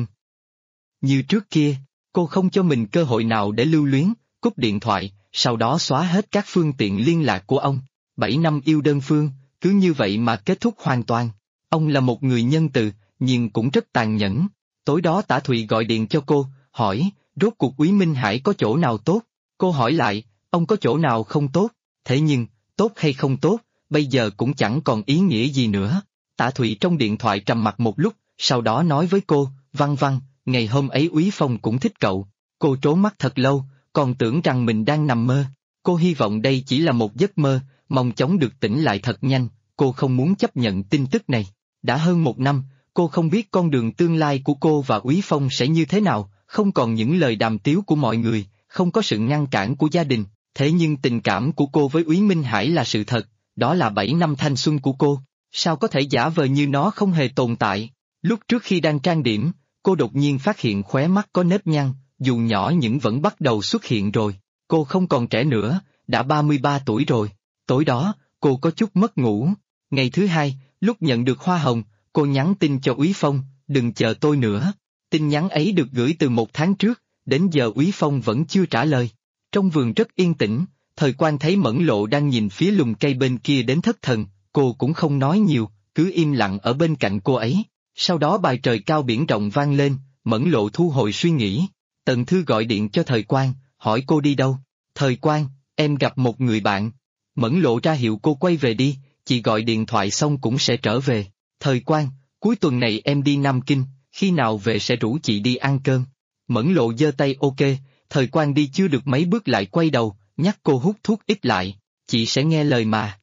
Như trước kia, cô không cho mình cơ hội nào để lưu luyến, cúp điện thoại, sau đó xóa hết các phương tiện liên lạc của ông. 7 năm yêu đơn phương, cứ như vậy mà kết thúc hoàn toàn. Ông là một người nhân từ, nhưng cũng rất tàn nhẫn. Tối đó Tả Thụy gọi điện cho cô, hỏi, rốt cuộc Úy Minh Hải có chỗ nào tốt? Cô hỏi lại, ông có chỗ nào không tốt? Thế nhưng, tốt hay không tốt, bây giờ cũng chẳng còn ý nghĩa gì nữa. Tả Thụy trong điện thoại trầm mặc một lúc, sau đó nói với cô, Văn Văn, ngày hôm ấy Úy Phong cũng thích cậu. Cô trố mắt thật lâu, còn tưởng rằng mình đang nằm mơ. Cô hy vọng đây chỉ là một giấc mơ, mong chóng được tỉnh lại thật nhanh, cô không muốn chấp nhận tin tức này. Đã hơn 1 năm, cô không biết con đường tương lai của cô và Úy Phong sẽ như thế nào, không còn những lời đàm tiếu của mọi người, không có sự ngăn cản của gia đình, thế nhưng tình cảm của cô với Úy Minh Hải là sự thật, đó là 7 năm thanh xuân của cô, sao có thể giả vờ như nó không hề tồn tại. Lúc trước khi đang trang điểm, cô đột nhiên phát hiện khóe mắt có nếp nhăn, dù nhỏ nhưng vẫn bắt đầu xuất hiện rồi, cô không còn trẻ nữa, đã 33 tuổi rồi. Tối đó, cô có chút mất ngủ. Ngày thứ hai, lúc nhận được hoa hồng, cô nhắn tin cho Úy Phong, đừng chờ tôi nữa. Tin nhắn ấy được gửi từ 1 tháng trước, đến giờ Úy Phong vẫn chưa trả lời. Trong vườn rất yên tĩnh, Thời Quang thấy Mẫn Lộ đang nhìn phía lùm cây bên kia đến thất thần, cô cũng không nói nhiều, cứ im lặng ở bên cạnh cô ấy. Sau đó bài trời cao biển rộng vang lên, Mẫn Lộ thu hồi suy nghĩ. Tần Thư gọi điện cho Thời Quang, hỏi cô đi đâu. Thời Quang, em gặp một người bạn. Mẫn Lộ ra hiệu cô quay về đi, chị gọi điện thoại xong cũng sẽ trở về. Thời Quang, cuối tuần này em đi Nam Kinh, khi nào về sẽ rủ chị đi ăn cơm. Mẫn Lộ giơ tay ok, Thời Quang đi chưa được mấy bước lại quay đầu, nhắc cô hút thuốc ít lại, chị sẽ nghe lời mà.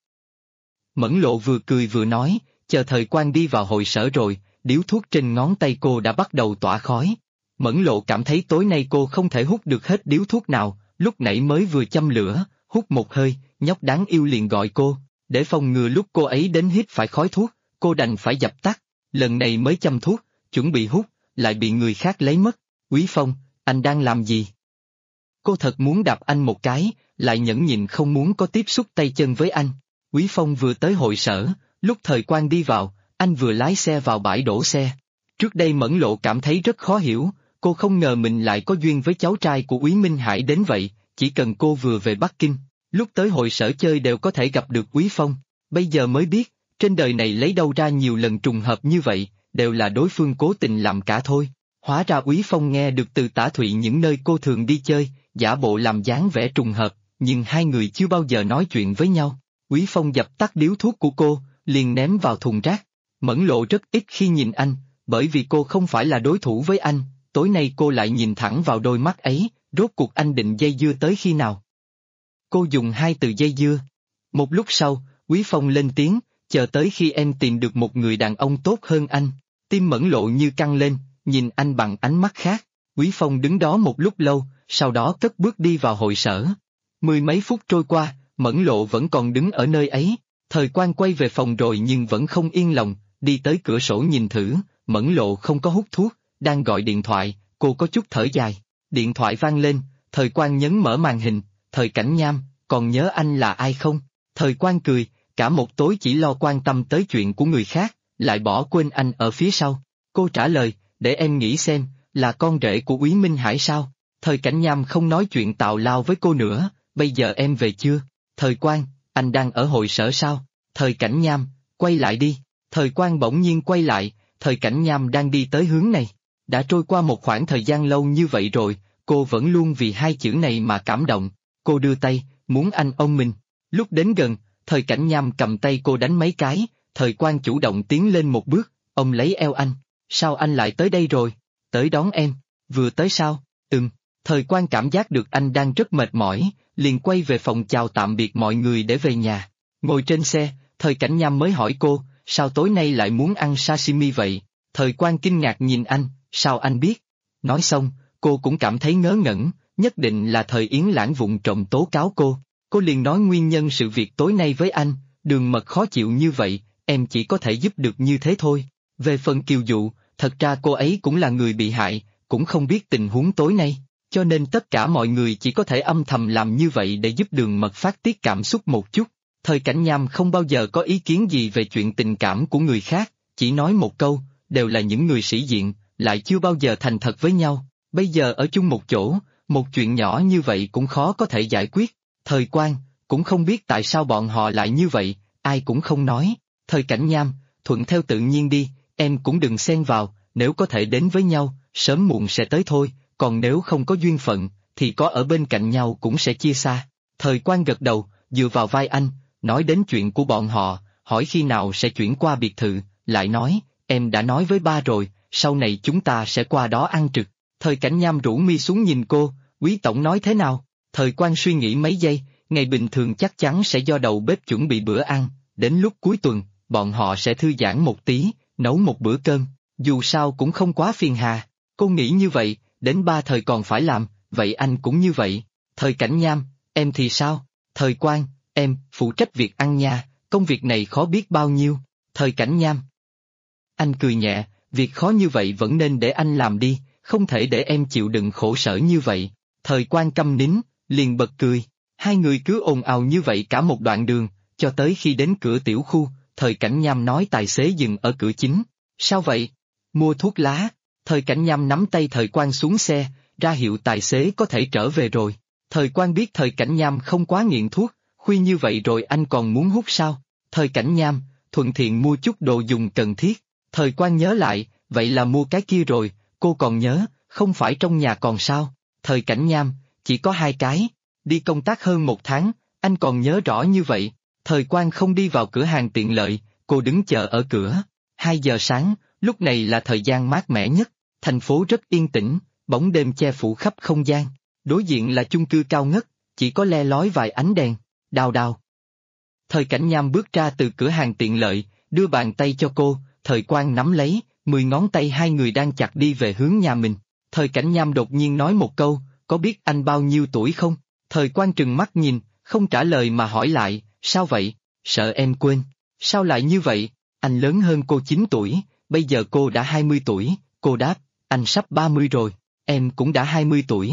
Mẫn Lộ vừa cười vừa nói, chờ Thời Quang đi vào hội sở rồi, điếu thuốc trên ngón tay cô đã bắt đầu tỏa khói. Mẫn Lộ cảm thấy tối nay cô không thể hút được hết điếu thuốc nào, lúc nãy mới vừa châm lửa, hút một hơi, nhóc đáng yêu liền gọi cô, để phòng ngừa lúc cô ấy đến hít phải khói thuốc, cô đành phải dập tắt, lần này mới châm thuốc, chuẩn bị hút, lại bị người khác lấy mất. Úy Phong, anh đang làm gì? Cô thật muốn đạp anh một cái, lại nhẫn nhịn không muốn có tiếp xúc tay chân với anh. Úy Phong vừa tới hội sở, lúc Thời Quang đi vào, anh vừa lái xe vào bãi đổ xe. Trước đây Mẫn Lộ cảm thấy rất khó hiểu, cô không ngờ mình lại có duyên với cháu trai của Úy Minh Hải đến vậy, chỉ cần cô vừa về Bắc Kinh, lúc tới hội sở chơi đều có thể gặp được Úy Phong. Bây giờ mới biết, trên đời này lấy đâu ra nhiều lần trùng hợp như vậy, đều là đối phương cố tình làm cả thôi. Hóa ra Úy Phong nghe được từ Tả Thụy những nơi cô thường đi chơi, giả bộ làm dáng vẻ trùng hợp, nhưng hai người chưa bao giờ nói chuyện với nhau. Úy Phong dập tắt điếu thuốc của cô, liền ném vào thùng rác. Mẫn Lộ rất ít khi nhìn anh, bởi vì cô không phải là đối thủ với anh, tối nay cô lại nhìn thẳng vào đôi mắt ấy, rốt cuộc anh định dây dưa tới khi nào? Cô dùng 2 từ dây dưa. Một lúc sau, Úy Phong lên tiếng, chờ tới khi em tìm được một người đàn ông tốt hơn anh. Tim Mẫn Lộ như căng lên, nhìn anh bằng ánh mắt khác. Úy Phong đứng đó một lúc lâu, sau đó cất bước đi vào hội sở. 10 mấy phút trôi qua, Mẫn Lộ vẫn còn đứng ở nơi ấy. Thời Quang quay về phòng rồi nhưng vẫn không yên lòng, đi tới cửa sổ nhìn thử, Mẫn Lộ không có hút thuốc, đang gọi điện thoại, cô có chút thở dài. Điện thoại vang lên, Thời Quang nhấn mở màn hình, Thời Cảnh Nham, còn nhớ anh là ai không? Thời Quang cười, cả một tối chỉ lo quan tâm tới chuyện của người khác, lại bỏ quên anh ở phía sau. Cô trả lời, để em nghĩ xem, là con rể của Úy Minh Hải sao? Thời Cảnh Nham không nói chuyện tào lao với cô nữa, bây giờ em về chưa? Thời Quang, anh đang ở hội sở sao? Thời Cảnh Nham, quay lại đi. Thời Quang bỗng nhiên quay lại, Thời Cảnh Nham đang đi tới hướng này. Đã trôi qua một khoảng thời gian lâu như vậy rồi, cô vẫn luôn vì 2 chữ này mà cảm động. Cô đưa tay, muốn anh ôm mình. Lúc đến gần, Thời Cảnh Nham cầm tay cô đánh mấy cái, Thời Quang chủ động tiến lên một bước, ôm lấy eo anh. Sao anh lại tới đây rồi? Tới đón em. Vừa tới sao? Thời Quang cảm giác được anh đang rất mệt mỏi, liền quay về phòng chào tạm biệt mọi người để về nhà. Ngồi trên xe, Thời Cảnh Nham mới hỏi cô, sao tối nay lại muốn ăn sashimi vậy? Thời Quang kinh ngạc nhìn anh, sao anh biết? Nói xong, cô cũng cảm thấy ngớ ngẩn, nhất định là Thời Yến Lãng vụng trộm tố cáo cô. Cô liền nói nguyên nhân sự việc tối nay với anh, Đường Mật khó chịu như vậy, em chỉ có thể giúp được như thế thôi. Về phần Kiều Dụ, thật ra cô ấy cũng là người bị hại, cũng không biết tình huống tối nay, cho nên tất cả mọi người chỉ có thể âm thầm làm như vậy để giúp Đường Mật phát tiết cảm xúc một chút. Thời Cảnh Nham không bao giờ có ý kiến gì về chuyện tình cảm của người khác, chỉ nói một câu, đều là những người sĩ diện, lại chưa bao giờ thành thật với nhau, bây giờ ở chung một chỗ, một chuyện nhỏ như vậy cũng khó có thể giải quyết. Thời Quang, cũng không biết tại sao bọn họ lại như vậy, ai cũng không nói. Thời Cảnh Nham, thuận theo tự nhiên đi, em cũng đừng xen vào, nếu có thể đến với nhau, sớm muộn sẽ tới thôi, còn nếu không có duyên phận, thì có ở bên cạnh nhau cũng sẽ chia xa. Thời Quang gật đầu, dựa vào vai anh, nói đến chuyện của bọn họ, hỏi khi nào sẽ chuyển qua biệt thự, lại nói, em đã nói với ba rồi, sau này chúng ta sẽ qua đó ăn trực. Thời Cảnh Nham rũ mi xuống nhìn cô, Quý tổng nói thế nào? Thời Quang suy nghĩ mấy giây, ngày bình thường chắc chắn sẽ do đầu bếp chuẩn bị bữa ăn, đến lúc cuối tuần, bọn họ sẽ thư giãn một tí, nấu một bữa cơm, dù sao cũng không quá phiền hà. Cô nghĩ như vậy, đến ba Thời còn phải làm, vậy anh cũng như vậy. Thời Cảnh Nham, em thì sao? Thời Quang, em, phụ trách việc ăn nha, công việc này khó biết bao nhiêu. Thời Cảnh Nham. Anh cười nhẹ, việc khó như vậy vẫn nên để anh làm đi, không thể để em chịu đựng khổ sở như vậy. Thời Quang câm nín, liền bật cười. Hai người cứ ồn ào như vậy cả một đoạn đường, cho tới khi đến cửa tiểu khu, Thời Cảnh Nham nói tài xế dừng ở cửa chính. Sao vậy? Mua thuốc lá. Thời Cảnh Nham nắm tay Thời Quang xuống xe, ra hiệu tài xế có thể trở về rồi. Thời Quang biết Thời Cảnh Nham không quá nghiện thuốc, khuya như vậy rồi anh còn muốn hút sao? Thời Cảnh Nham, thuận tiện mua chút đồ dùng cần thiết. Thời Quang nhớ lại, vậy là mua cái kia rồi, cô còn nhớ, không phải trong nhà còn sao? Thời Cảnh Nham, chỉ có 2 cái. Đi công tác hơn 1 tháng, anh còn nhớ rõ như vậy. Thời Quang không đi vào cửa hàng tiện lợi, cô đứng chờ ở cửa. 2 giờ sáng, lúc này là thời gian mát mẻ nhất, thành phố rất yên tĩnh, bóng đêm che phủ khắp không gian. Đối diện là chung cư cao ngất, chỉ có le lói vài ánh đèn. Đào đào. Thời Cảnh Nham bước ra từ cửa hàng tiện lợi, đưa bàn tay cho cô, Thời Quang nắm lấy, 10 ngón tay hai người đang chặt đi về hướng nhà mình. Thời Cảnh Nham đột nhiên nói một câu, có biết anh bao nhiêu tuổi không? Thời Quang trừng mắt nhìn, không trả lời mà hỏi lại, sao vậy? Sợ em quên. Sao lại như vậy? Anh lớn hơn cô 9 tuổi, bây giờ cô đã 20 tuổi, cô đáp, anh sắp 30 rồi, em cũng đã 20 tuổi.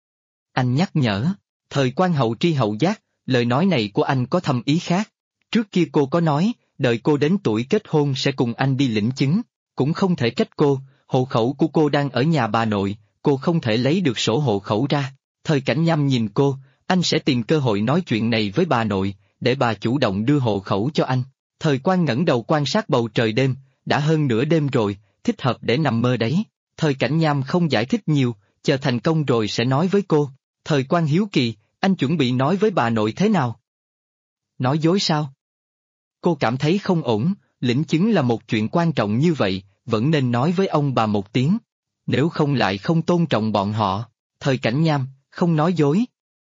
Anh nhắc nhở, Thời Quang hậu tri hậu giác, lời nói này của anh có thâm ý khác. Trước kia cô có nói, đợi cô đến tuổi kết hôn sẽ cùng anh đi lĩnh chứng, cũng không thể trách cô, hộ khẩu của cô đang ở nhà bà nội, cô không thể lấy được sổ hộ khẩu ra. Thời Cảnh Nham nhìn cô, anh sẽ tìm cơ hội nói chuyện này với bà nội, để bà chủ động đưa hộ khẩu cho anh. Thời Quang ngẩng đầu quan sát bầu trời đêm, đã hơn nửa đêm rồi, thích hợp để nằm mơ đấy. Thời Cảnh Nham không giải thích nhiều, chờ thành công rồi sẽ nói với cô. Thời Quang hiếu kỳ, anh chuẩn bị nói với bà nội thế nào? Nói dối sao? Cô cảm thấy không ổn, lĩnh chứng là một chuyện quan trọng như vậy, vẫn nên nói với ông bà một tiếng. Nếu không lại không tôn trọng bọn họ. Thời Cảnh Nham, không nói dối.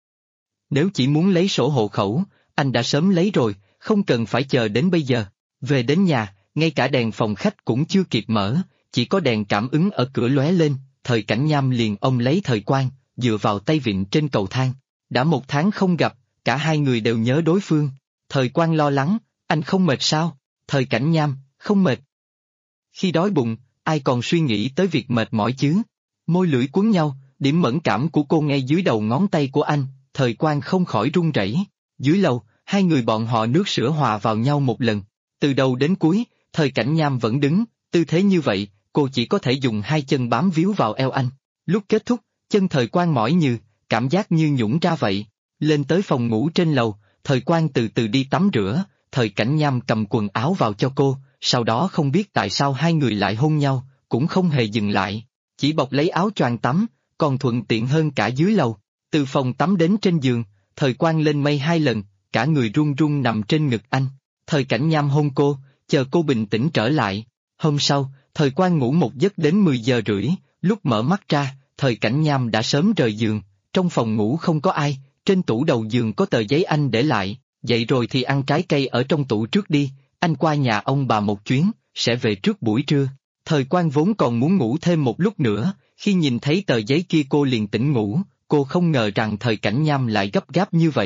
Nếu chỉ muốn lấy sổ hộ khẩu, anh đã sớm lấy rồi, không cần phải chờ đến bây giờ. Về đến nhà, ngay cả đèn phòng khách cũng chưa kịp mở, chỉ có đèn cảm ứng ở cửa lóe lên, Thời Cảnh Nham liền ôm lấy Thời Quang, dựa vào tay vịn trên cầu thang. Đã 1 tháng không gặp, cả hai người đều nhớ đối phương. Thời Quang lo lắng, anh không mệt sao? Thời Cảnh Nham, không mệt. Khi đói bụng, ai còn suy nghĩ tới việc mệt mỏi chứ? Môi lưỡi cuốn nhau, điểm mẫn cảm của cô ngay dưới đầu ngón tay của anh, Thời Quang không khỏi run rẩy. Dưới lầu, hai người bọn họ nước sữa hòa vào nhau một lần. Từ đầu đến cuối, Thời Cảnh Nham vẫn đứng, tư thế như vậy, cô chỉ có thể dùng 2 chân bám víu vào eo anh. Lúc kết thúc, chân Thời Quang mỏi như, cảm giác như nhũn ra vậy. Lên tới phòng ngủ trên lầu, Thời Quang từ từ đi tắm rửa, Thời Cảnh Nham cầm quần áo vào cho cô, sau đó không biết tại sao hai người lại hôn nhau, cũng không hề dừng lại, chỉ bọc lấy áo choàng tắm, còn thuận tiện hơn cả dưới lầu. Từ phòng tắm đến trên giường, Thời Quang lên mây 2 lần, cả người run run nằm trên ngực anh. Thời Cảnh Nham hôn cô, chờ cô bình tĩnh trở lại. Hôm sau, Thời Quang ngủ một giấc đến 10 giờ rưỡi, lúc mở mắt ra, Thời Cảnh Nham đã sớm rời giường, trong phòng ngủ không có ai, trên tủ đầu giường có tờ giấy anh để lại, dậy rồi thì ăn trái cây ở trong tủ trước đi, anh qua nhà ông bà một chuyến, sẽ về trước buổi trưa. Thời Quang vốn còn muốn ngủ thêm một lúc nữa, khi nhìn thấy tờ giấy kia cô liền tỉnh ngủ, cô không ngờ rằng Thời Cảnh Nham lại gấp gáp như vậy.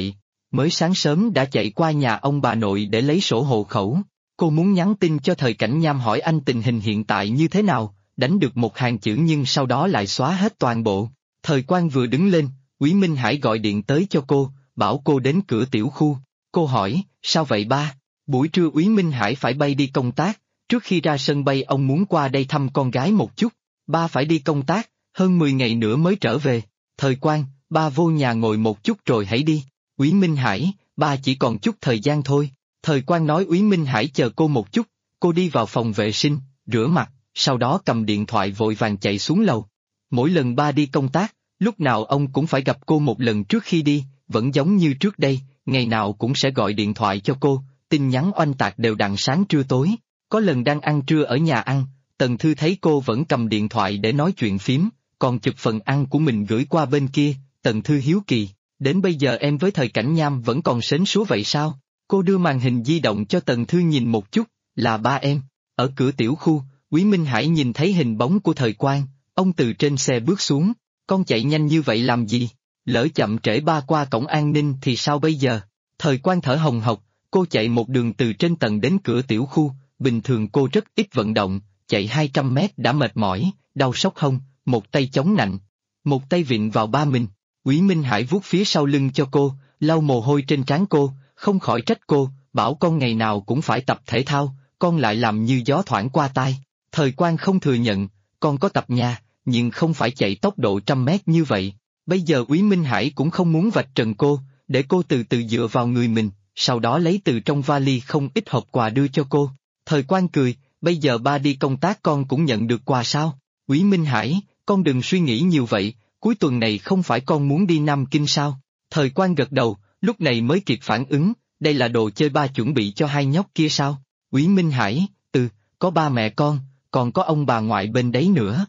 mới sáng sớm đã chạy qua nhà ông bà nội để lấy sổ hộ khẩu. Cô muốn nhắn tin cho Thời Cảnh Nham hỏi anh tình hình hiện tại như thế nào, đánh được một hàng chữ nhưng sau đó lại xóa hết toàn bộ. Thời Quang vừa đứng lên, Úy Minh Hải gọi điện tới cho cô, bảo cô đến cửa tiểu khu. Cô hỏi, sao vậy ba? Buổi trưa Úy Minh Hải phải bay đi công tác, trước khi ra sân bay ông muốn qua đây thăm con gái một chút. Ba phải đi công tác, hơn 10 ngày nữa mới trở về. Thời Quang, ba vô nhà ngồi một chút rồi hãy đi. Úy Minh Hải, ba chỉ còn chút thời gian thôi. Thời Quang nói Úy Minh Hải chờ cô một chút, cô đi vào phòng vệ sinh, rửa mặt, sau đó cầm điện thoại vội vàng chạy xuống lầu. Mỗi lần ba đi công tác, lúc nào ông cũng phải gặp cô một lần trước khi đi, vẫn giống như trước đây, ngày nào cũng sẽ gọi điện thoại cho cô, tin nhắn oanh tạc đều đặn sáng trưa tối. Có lần đang ăn trưa ở nhà ăn, Tần Thư thấy cô vẫn cầm điện thoại để nói chuyện phím, còn chụp phần ăn của mình gửi qua bên kia, Tần Thư hiếu kỳ, đến bây giờ em với Thời Cảnh Nham vẫn còn sến súa vậy sao? Cô đưa màn hình di động cho Tần Thư nhìn một chút, là ba em. Ở cửa tiểu khu, Úy Minh Hải nhìn thấy hình bóng của Thời Quang, ông từ trên xe bước xuống, con chạy nhanh như vậy làm gì? Lỡ chậm trễ ba qua cổng an ninh thì sao bây giờ? Thời Quang thở hồng hộc, cô chạy một đường từ trên tầng đến cửa tiểu khu, bình thường cô rất ít vận động, chạy 200 mét đã mệt mỏi, đau sốc hông, một tay chống nạnh, một tay vịn vào ba mình. Úy Minh Hải vuốt phía sau lưng cho cô, lau mồ hôi trên trán cô, không khỏi trách cô, bảo con ngày nào cũng phải tập thể thao, con lại làm như gió thoảng qua tai. Thời Quang không thừa nhận, con có tập nha, nhưng không phải chạy tốc độ 100 mét như vậy. Bây giờ Úy Minh Hải cũng không muốn vạch trần cô, để cô từ từ dựa vào người mình, sau đó lấy từ trong vali không ít hộp quà đưa cho cô. Thời Quang cười, bây giờ ba đi công tác con cũng nhận được quà sao? Úy Minh Hải, con đừng suy nghĩ nhiều vậy, cuối tuần này không phải con muốn đi Nam Kinh sao? Thời Quang gật đầu, lúc này mới kịp phản ứng, đây là đồ chơi ba chuẩn bị cho hai nhóc kia sao? Úy Minh Hải, có ba mẹ con, còn có ông bà ngoại bên đấy nữa.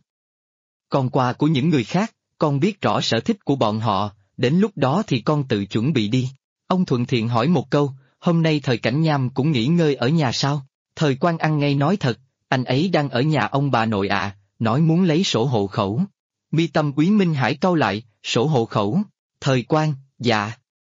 Còn quà của những người khác, con biết rõ sở thích của bọn họ, đến lúc đó thì con tự chuẩn bị đi. Ông thuận tiện hỏi một câu, hôm nay Thời Cảnh Nham cũng nghỉ ngơi ở nhà sao? Thời Quang ăn ngay nói thật, anh ấy đang ở nhà ông bà nội ạ, nói muốn lấy sổ hộ khẩu. Mi tâm Úy Minh Hải cau lại, sổ hộ khẩu. Thời Quang, dạ.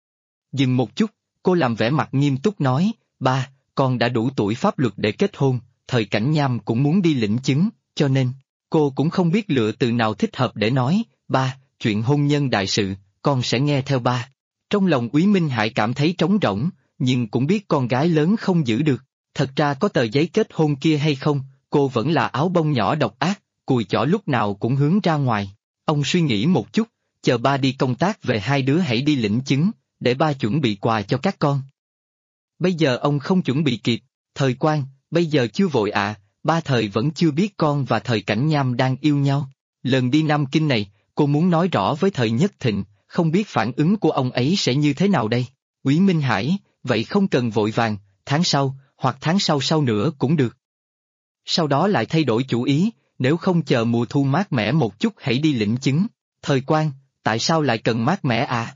Dừng một chút, cô làm vẻ mặt nghiêm túc nói, ba, con đã đủ tuổi pháp luật để kết hôn, Thời Cảnh Nham cũng muốn đi lĩnh chứng, cho nên, cô cũng không biết lựa từ nào thích hợp để nói, ba, chuyện hôn nhân đại sự, con sẽ nghe theo ba. Trong lòng Úy Minh Hải cảm thấy trống rỗng, nhưng cũng biết con gái lớn không giữ được. Thật ra có tờ giấy kết hôn kia hay không, cô vẫn là áo bông nhỏ độc ác, cùi chỏ lúc nào cũng hướng ra ngoài. Ông suy nghĩ một chút, chờ ba đi công tác về hai đứa hãy đi lĩnh chứng, để ba chuẩn bị quà cho các con. Bây giờ ông không chuẩn bị kịp, Thời Quang, bây giờ chưa vội ạ, ba Thời vẫn chưa biết con và Thời Cảnh Nham đang yêu nhau. Lần đi Nam Kinh này, cô muốn nói rõ với Thời Nhất Thịnh, không biết phản ứng của ông ấy sẽ như thế nào đây. Úy Minh Hải, vậy không cần vội vàng, tháng sau, hoặc tháng sau nữa cũng được. Sau đó lại thay đổi chủ ý, nếu không chờ mùa thu mát mẻ một chút hãy đi lĩnh chứng. Thời Quang, tại sao lại cần mát mẻ à?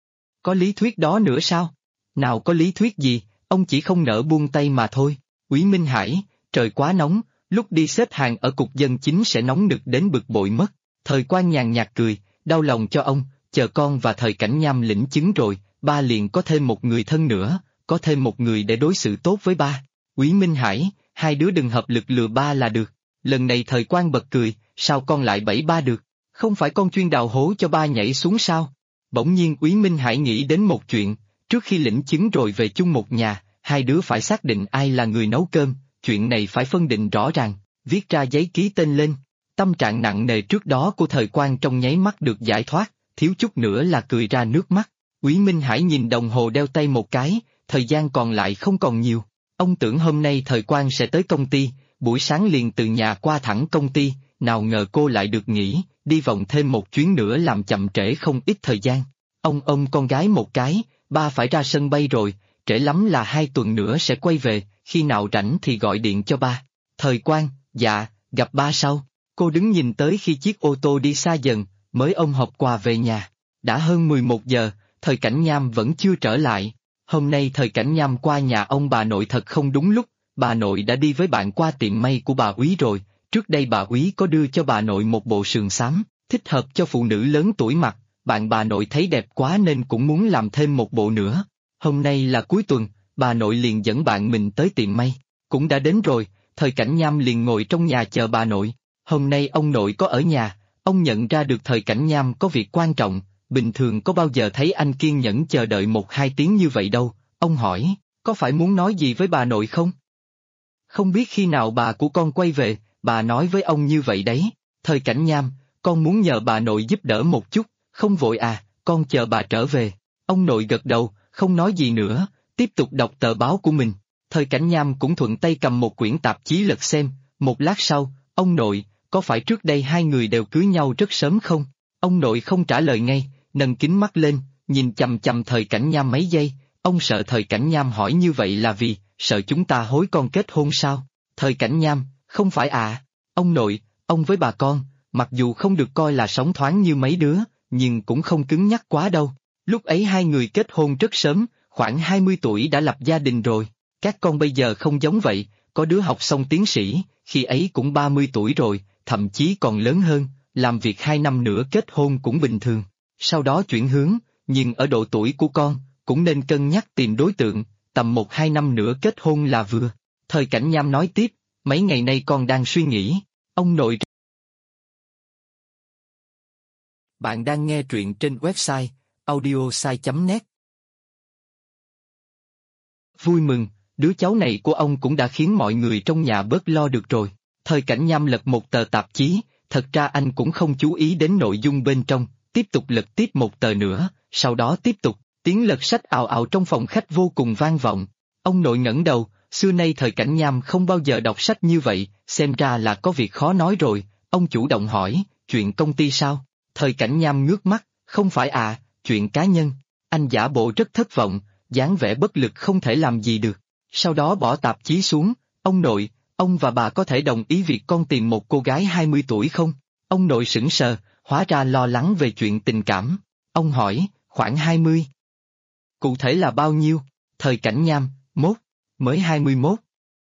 Có lý thuyết đó nữa sao? Nào có lý thuyết gì, ông chỉ không nỡ buông tay mà thôi. Úy Minh Hải, trời quá nóng, lúc đi xếp hàng ở cục dân chính sẽ nóng nực đến bực bội mất. Thời Quang nhàn nhạt cười, đau lòng cho ông, chờ con và Thời Cảnh Nham lĩnh chứng rồi, ba liền có thêm một người thân nữa, có thêm một người để đối xử tốt với ba. Úy Minh Hải, hai đứa đừng hợp lực lừa ba là được. Lần này Thời Quang bật cười, sao con lại bẫy ba được? Không phải con chuyên đào hố cho ba nhảy xuống sao? Bỗng nhiên Úy Minh Hải nghĩ đến một chuyện, trước khi lĩnh chứng rồi về chung một nhà, hai đứa phải xác định ai là người nấu cơm, chuyện này phải phân định rõ ràng, viết ra giấy ký tên lên. Tâm trạng nặng nề trước đó của Thời Quang trong nháy mắt được giải thoát, thiếu chút nữa là cười ra nước mắt. Úy Minh Hải nhìn đồng hồ đeo tay một cái, thời gian còn lại không còn nhiều. Ông tưởng hôm nay Thời Quang sẽ tới công ty, buổi sáng liền từ nhà qua thẳng công ty, nào ngờ cô lại được nghỉ, đi vòng thêm một chuyến nữa làm chậm trễ không ít thời gian. Ông ôm con gái một cái, ba phải ra sân bay rồi, trễ lắm là 2 tuần nữa sẽ quay về, khi nào rảnh thì gọi điện cho ba. Thời Quang, dạ, gặp ba sau. Cô đứng nhìn tới khi chiếc ô tô đi xa dần, mới ôm hộp quà về nhà. Đã hơn 11 giờ, Thời Cảnh Nham vẫn chưa trở lại. Hôm nay Thời Cảnh Nham qua nhà ông bà nội thật không đúng lúc, bà nội đã đi với bạn qua tiệm may của bà Úy rồi, trước đây bà Úy có đưa cho bà nội một bộ sườn xám, thích hợp cho phụ nữ lớn tuổi mặc, bạn bà nội thấy đẹp quá nên cũng muốn làm thêm một bộ nữa. Hôm nay là cuối tuần, bà nội liền dẫn bạn mình tới tiệm may. Cũng đã đến rồi, Thời Cảnh Nham liền ngồi trong nhà chờ bà nội. Hôm nay ông nội có ở nhà, ông nhận ra được Thời Cảnh Nham có việc quan trọng, bình thường có bao giờ thấy anh kiên nhẫn chờ đợi 1-2 tiếng như vậy đâu. Ông hỏi, có phải muốn nói gì với bà nội không? Không biết khi nào bà của con quay về, bà nói với ông như vậy đấy. Thời Cảnh Nham, con muốn nhờ bà nội giúp đỡ một chút, không vội à, con chờ bà trở về. Ông nội gật đầu, không nói gì nữa, tiếp tục đọc tờ báo của mình. Thời Cảnh Nham cũng thuận tay cầm một quyển tạp chí lật xem, một lát sau, ông nội, có phải trước đây hai người đều cưới nhau rất sớm không? Ông nội không trả lời ngay, nâng kính mắt lên, nhìn chằm chằm Thời Cảnh Nham mấy giây, ông sợ Thời Cảnh Nham hỏi như vậy là vì, sợ chúng ta hối con kết hôn sao? Thời Cảnh Nham, không phải à, ông nội, ông với bà con, mặc dù không được coi là sống thoáng như mấy đứa, nhưng cũng không cứng nhắc quá đâu. Lúc ấy hai người kết hôn rất sớm, khoảng 20 tuổi đã lập gia đình rồi. Các con bây giờ không giống vậy, có đứa học xong tiến sĩ, khi ấy cũng 30 tuổi rồi, thậm chí còn lớn hơn, làm việc 2 năm nữa kết hôn cũng bình thường. Sau đó chuyển hướng, nhưng ở độ tuổi của con, cũng nên cân nhắc tìm đối tượng, tầm 1-2 năm nữa kết hôn là vừa. Thời Cảnh Nham nói tiếp, mấy ngày nay con đang suy nghĩ, ông nội. Bạn đang nghe truyện trên website audiosai.net. Vui mừng, đứa cháu này của ông cũng đã khiến mọi người trong nhà bớt lo được rồi. Thời Cảnh Nham lật một tờ tạp chí, thật ra anh cũng không chú ý đến nội dung bên trong, tiếp tục lật tiếp một tờ nữa, sau đó tiếp tục, tiếng lật sách ào ào trong phòng khách vô cùng vang vọng. Ông nội ngẩng đầu, xưa nay Thời Cảnh Nham không bao giờ đọc sách như vậy, xem ra là có việc khó nói rồi, ông chủ động hỏi, chuyện công ty sao? Thời Cảnh Nham ngước mắt, không phải à, chuyện cá nhân. Anh giả bộ rất thất vọng, dáng vẻ bất lực không thể làm gì được. Sau đó bỏ tạp chí xuống, ông nội, ông và bà có thể đồng ý việc con tìm một cô gái 20 tuổi không? Ông nội sững sờ, hóa ra lo lắng về chuyện tình cảm. Ông hỏi, khoảng 20. Cụ thể là bao nhiêu? Thời Cảnh Nham, mới 21.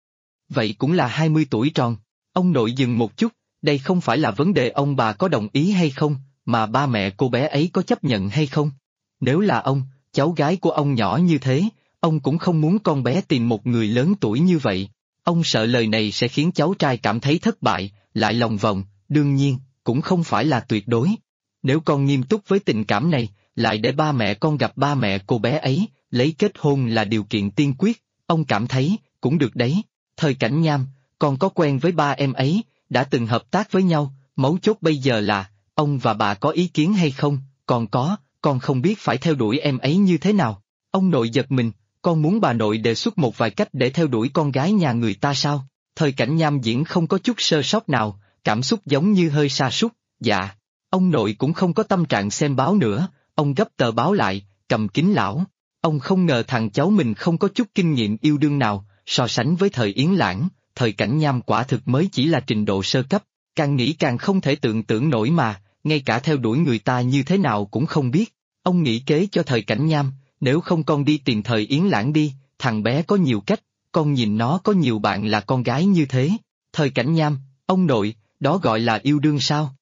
Vậy cũng là 20 tuổi tròn. Ông nội dừng một chút, đây không phải là vấn đề ông bà có đồng ý hay không, mà ba mẹ cô bé ấy có chấp nhận hay không. Nếu là ông, cháu gái của ông nhỏ như thế, ông cũng không muốn con bé tìm một người lớn tuổi như vậy. Ông sợ lời này sẽ khiến cháu trai cảm thấy thất bại, lại lòng vòng, đương nhiên, cũng không phải là tuyệt đối. Nếu con nghiêm túc với tình cảm này, lại để ba mẹ con gặp ba mẹ cô bé ấy, lấy kết hôn là điều kiện tiên quyết, ông cảm thấy, cũng được đấy. Thời Cảnh Nham, con có quen với ba em ấy, đã từng hợp tác với nhau, mấu chốt bây giờ là, ông và bà có ý kiến hay không, còn có, con không biết phải theo đuổi em ấy như thế nào. Ông nội giật mình, con muốn bà nội đề xuất một vài cách để theo đuổi con gái nhà người ta sao? Thời Cảnh Nham diễn không có chút sơ sót nào, cảm xúc giống như hơi sa sút, dạ. Ông nội cũng không có tâm trạng xem báo nữa, ông gấp tờ báo lại, cầm kính lão. Ông không ngờ thằng cháu mình không có chút kinh nghiệm yêu đương nào, so sánh với Thời Yến Lãng, Thời Cảnh Nham quả thực mới chỉ là trình độ sơ cấp, càng nghĩ càng không thể tưởng nổi mà, ngay cả theo đuổi người ta như thế nào cũng không biết. Ông nghĩ kế cho Thời Cảnh Nham, nếu không con đi tìm Thời Yến Lãng đi, thằng bé có nhiều cách, con nhìn nó có nhiều bạn là con gái như thế. Thời Cảnh Nham, ông nội, đó gọi là yêu đương sao?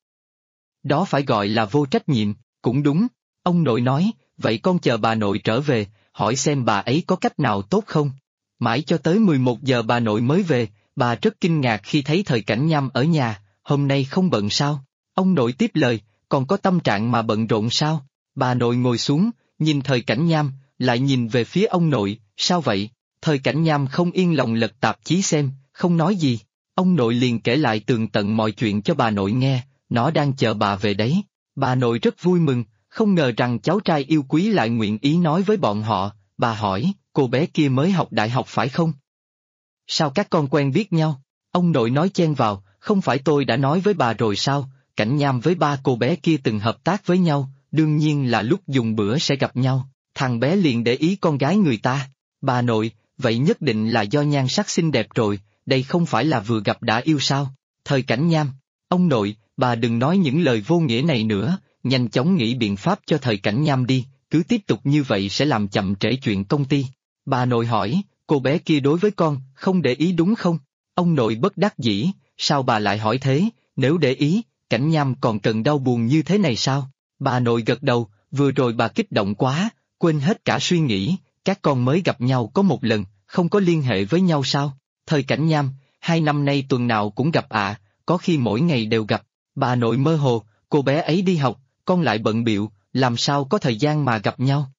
Đó phải gọi là vô trách nhiệm, cũng đúng. Ông nội nói, vậy con chờ bà nội trở về, hỏi xem bà ấy có cách nào tốt không. Mãi cho tới 11 giờ bà nội mới về, bà rất kinh ngạc khi thấy Thời Cảnh Nham ở nhà, hôm nay không bận sao? Ông nội tiếp lời, còn có tâm trạng mà bận rộn sao? Bà nội ngồi xuống, nhìn Thời Cảnh Nham, lại nhìn về phía ông nội, sao vậy? Thời Cảnh Nham không yên lòng lật tạp chí xem, không nói gì. Ông nội liền kể lại tường tận mọi chuyện cho bà nội nghe, nó đang chờ bà về đấy. Bà nội rất vui mừng, không ngờ rằng cháu trai yêu quý lại nguyện ý nói với bọn họ. Bà hỏi, cô bé kia mới học đại học phải không? Sao các con quen biết nhau? Ông nội nói chen vào, không phải tôi đã nói với bà rồi sao? Cảnh Nham với ba cô bé kia từng hợp tác với nhau, đương nhiên là lúc dùng bữa sẽ gặp nhau, thằng bé liền để ý con gái người ta. Bà nội, vậy nhất định là do nhan sắc xinh đẹp rồi, đây không phải là vừa gặp đã yêu sao? Thời Cảnh Nham, ông nội, bà đừng nói những lời vô nghĩa này nữa, nhanh chóng nghĩ biện pháp cho Thời Cảnh Nham đi, cứ tiếp tục như vậy sẽ làm chậm trễ chuyện công ty. Bà nội hỏi, cô bé kia đối với con, không để ý đúng không? Ông nội bất đắc dĩ, sao bà lại hỏi thế, nếu để ý, Cảnh Nham còn cần đau buồn như thế này sao? Bà nội gật đầu, vừa rồi bà kích động quá, quên hết cả suy nghĩ, các con mới gặp nhau có một lần, không có liên hệ với nhau sao? Thời Cảnh Nham, 2 năm nay tuần nào cũng gặp ạ, có khi mỗi ngày đều gặp. Bà nội mơ hồ, cô bé ấy đi học, con lại bận bịu, làm sao có thời gian mà gặp nhau?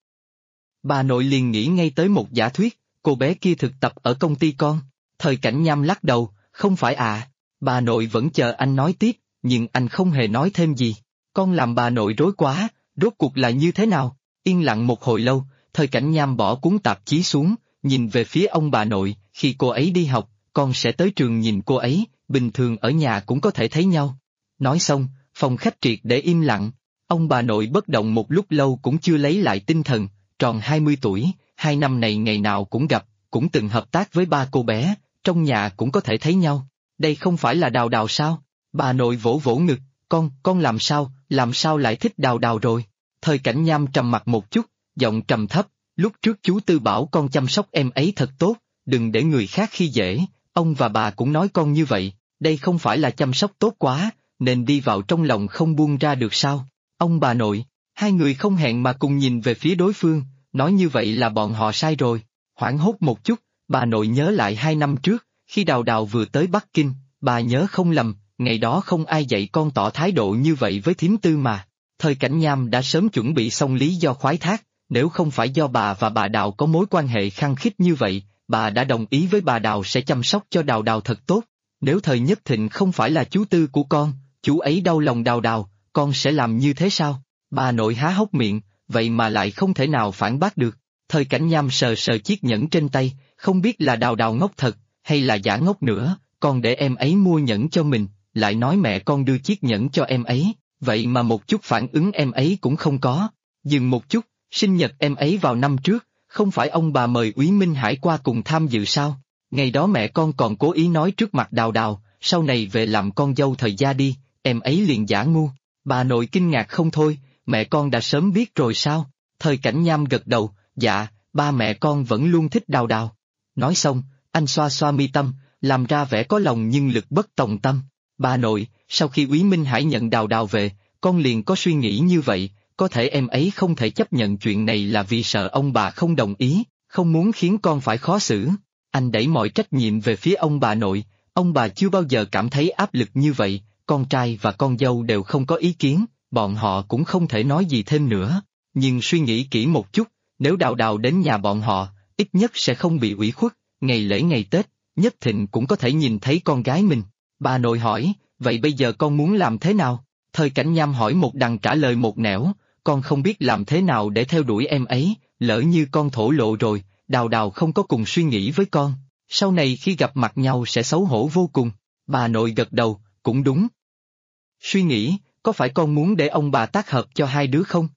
Bà nội liền nghĩ ngay tới một giả thuyết, cô bé kia thực tập ở công ty con. Thời Cảnh Nham lắc đầu, không phải ạ. Bà nội vẫn chờ anh nói tiếp, nhưng anh không hề nói thêm gì. Con làm bà nội rối quá, rốt cuộc là như thế nào? Yên lặng một hồi lâu, Thời Cảnh Nham bỏ cuốn tạp chí xuống, nhìn về phía ông bà nội, khi cô ấy đi học, con sẽ tới trường nhìn cô ấy, bình thường ở nhà cũng có thể thấy nhau. Nói xong, phòng khách triệt để im lặng, ông bà nội bất động một lúc lâu cũng chưa lấy lại tinh thần, tròn 20 tuổi, 2 năm này ngày nào cũng gặp, cũng từng hợp tác với ba cô bé, trong nhà cũng có thể thấy nhau. Đây không phải là Đào Đào sao? Bà nội vỗ vỗ ngực, con làm sao lại thích Đào Đào rồi? Thời Cảnh Nham trầm mặt một chút, giọng trầm thấp, lúc trước chú Tư bảo con chăm sóc em ấy thật tốt, đừng để người khác khi dễ, ông và bà cũng nói con như vậy, đây không phải là chăm sóc tốt quá, nên đi vào trong lòng không buông ra được sao? Ông bà nội, hai người không hẹn mà cùng nhìn về phía đối phương, nói như vậy là bọn họ sai rồi. Hoảng hốt một chút, bà nội nhớ lại 2 năm trước, khi Đào Đào vừa tới Bắc Kinh, bà nhớ không lầm, ngày đó không ai dạy con tỏ thái độ như vậy với thím Tư mà. Thời Cảnh Nham đã sớm chuẩn bị xong lý do khoái thác, nếu không phải do bà và bà Đào có mối quan hệ khăng khít như vậy, bà đã đồng ý với bà Đào sẽ chăm sóc cho Đào Đào thật tốt. Nếu Thời Nhất Thịnh không phải là chú Tư của con, chú ấy đau lòng Đào Đào, con sẽ làm như thế sao? Bà nội há hốc miệng, vậy mà lại không thể nào phản bác được. Thời Cảnh Nham sờ sờ chiếc nhẫn trên tay, không biết là Đào Đào ngốc thật, hay là giả ngốc nữa, con để em ấy mua nhẫn cho mình, lại nói mẹ con đưa chiếc nhẫn cho em ấy, vậy mà một chút phản ứng em ấy cũng không có. Dừng một chút, sinh nhật em ấy vào năm trước, không phải ông bà mời Úy Minh Hải qua cùng tham dự sao? Ngày đó mẹ con còn cố ý nói trước mặt Đào Đào, sau này về làm con dâu Thời gia đi, em ấy liền giả ngu. Bà nội kinh ngạc không thôi, mẹ con đã sớm biết rồi sao? Thời Cảnh Nham gật đầu, dạ, ba mẹ con vẫn luôn thích Đào Đào. Nói xong, anh xoa xoa mi tâm, làm ra vẻ có lòng nhưng lực bất tòng tâm. Bà nội, sau khi Úy Minh Hải nhận Đào Đào về, con liền có suy nghĩ như vậy, có thể em ấy không thể chấp nhận chuyện này là vì sợ ông bà không đồng ý, không muốn khiến con phải khó xử. Anh đẩy mọi trách nhiệm về phía ông bà nội, ông bà chưa bao giờ cảm thấy áp lực như vậy, con trai và con dâu đều không có ý kiến, bọn họ cũng không thể nói gì thêm nữa. Nhưng suy nghĩ kỹ một chút, nếu Đào Đào đến nhà bọn họ, ít nhất sẽ không bị ủy khuất, ngày lễ ngày Tết, Nhất Thịnh cũng có thể nhìn thấy con gái mình. Bà nội hỏi, vậy bây giờ con muốn làm thế nào? Thời Cảnh Nham hỏi một đằng trả lời một nẻo, con không biết làm thế nào để theo đuổi em ấy, lỡ như con thổ lộ rồi, Đào Đào không có cùng suy nghĩ với con, sau này khi gặp mặt nhau sẽ xấu hổ vô cùng. Bà nội gật đầu, cũng đúng. Suy nghĩ, có phải con muốn để ông bà tác hợp cho hai đứa không?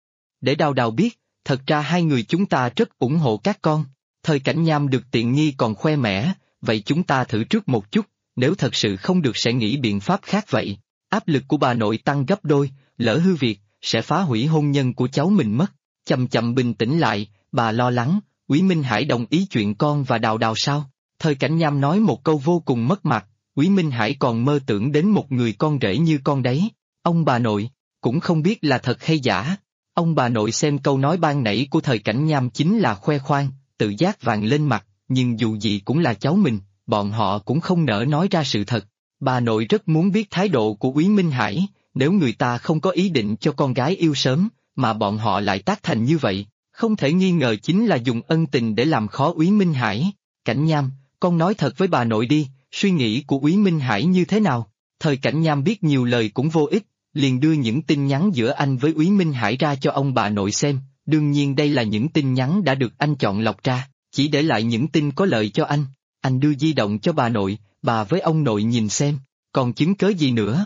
Để Đào Đào biết, thật ra hai người chúng ta rất ủng hộ các con. Thời Cảnh Nham được tiện nghi còn khoe mẽ, vậy chúng ta thử trước một chút, nếu thật sự không được sẽ nghĩ biện pháp khác vậy. Áp lực của bà nội tăng gấp đôi, lỡ hư việc, sẽ phá hủy hôn nhân của cháu mình mất. Chậm chậm bình tĩnh lại, bà lo lắng, Úy Minh Hải đồng ý chuyện con và Đào Đào sao? Thời Cảnh Nham nói một câu vô cùng mất mặt, Úy Minh Hải còn mơ tưởng đến một người con rể như con đấy. Ông bà nội, cũng không biết là thật hay giả. Ông bà nội xem câu nói ban nãy của Thời Cảnh Nham chính là khoe khoang, tự giác vàng lên mặt, nhưng dù gì cũng là cháu mình, bọn họ cũng không nỡ nói ra sự thật. Bà nội rất muốn biết thái độ của Úy Minh Hải, nếu người ta không có ý định cho con gái yêu sớm, mà bọn họ lại tác thành như vậy, không thể nghi ngờ chính là dùng ân tình để làm khó Úy Minh Hải. Cảnh Nham, con nói thật với bà nội đi, suy nghĩ của Úy Minh Hải như thế nào? Thời Cảnh Nham biết nhiều lời cũng vô ích, liền đưa những tin nhắn giữa anh với Úy Minh Hải ra cho ông bà nội xem, đương nhiên đây là những tin nhắn đã được anh chọn lọc ra, chỉ để lại những tin có lợi cho anh. Anh đưa di động cho bà nội, bà với ông nội nhìn xem, còn chứng cớ gì nữa?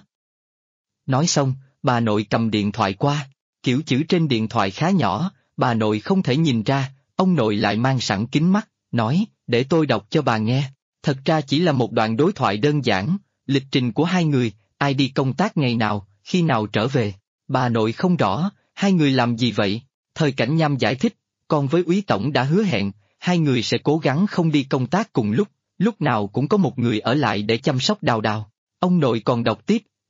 Nói xong, bà nội cầm điện thoại qua, kiểu chữ trên điện thoại khá nhỏ, bà nội không thể nhìn ra, ông nội lại mang sẵn kính mắt, nói, để tôi đọc cho bà nghe. Thật ra chỉ là một đoạn đối thoại đơn giản, lịch trình của hai người, ai đi công tác ngày nào, khi nào trở về. Bà nội không rõ, hai người làm gì vậy? Thời Cảnh Nham giải thích, con với Úy Tổng đã hứa hẹn, hai người sẽ cố gắng không đi công tác cùng lúc nào cũng có một người ở lại để chăm sóc Đào Đào. Ông nội còn đọc tiếp,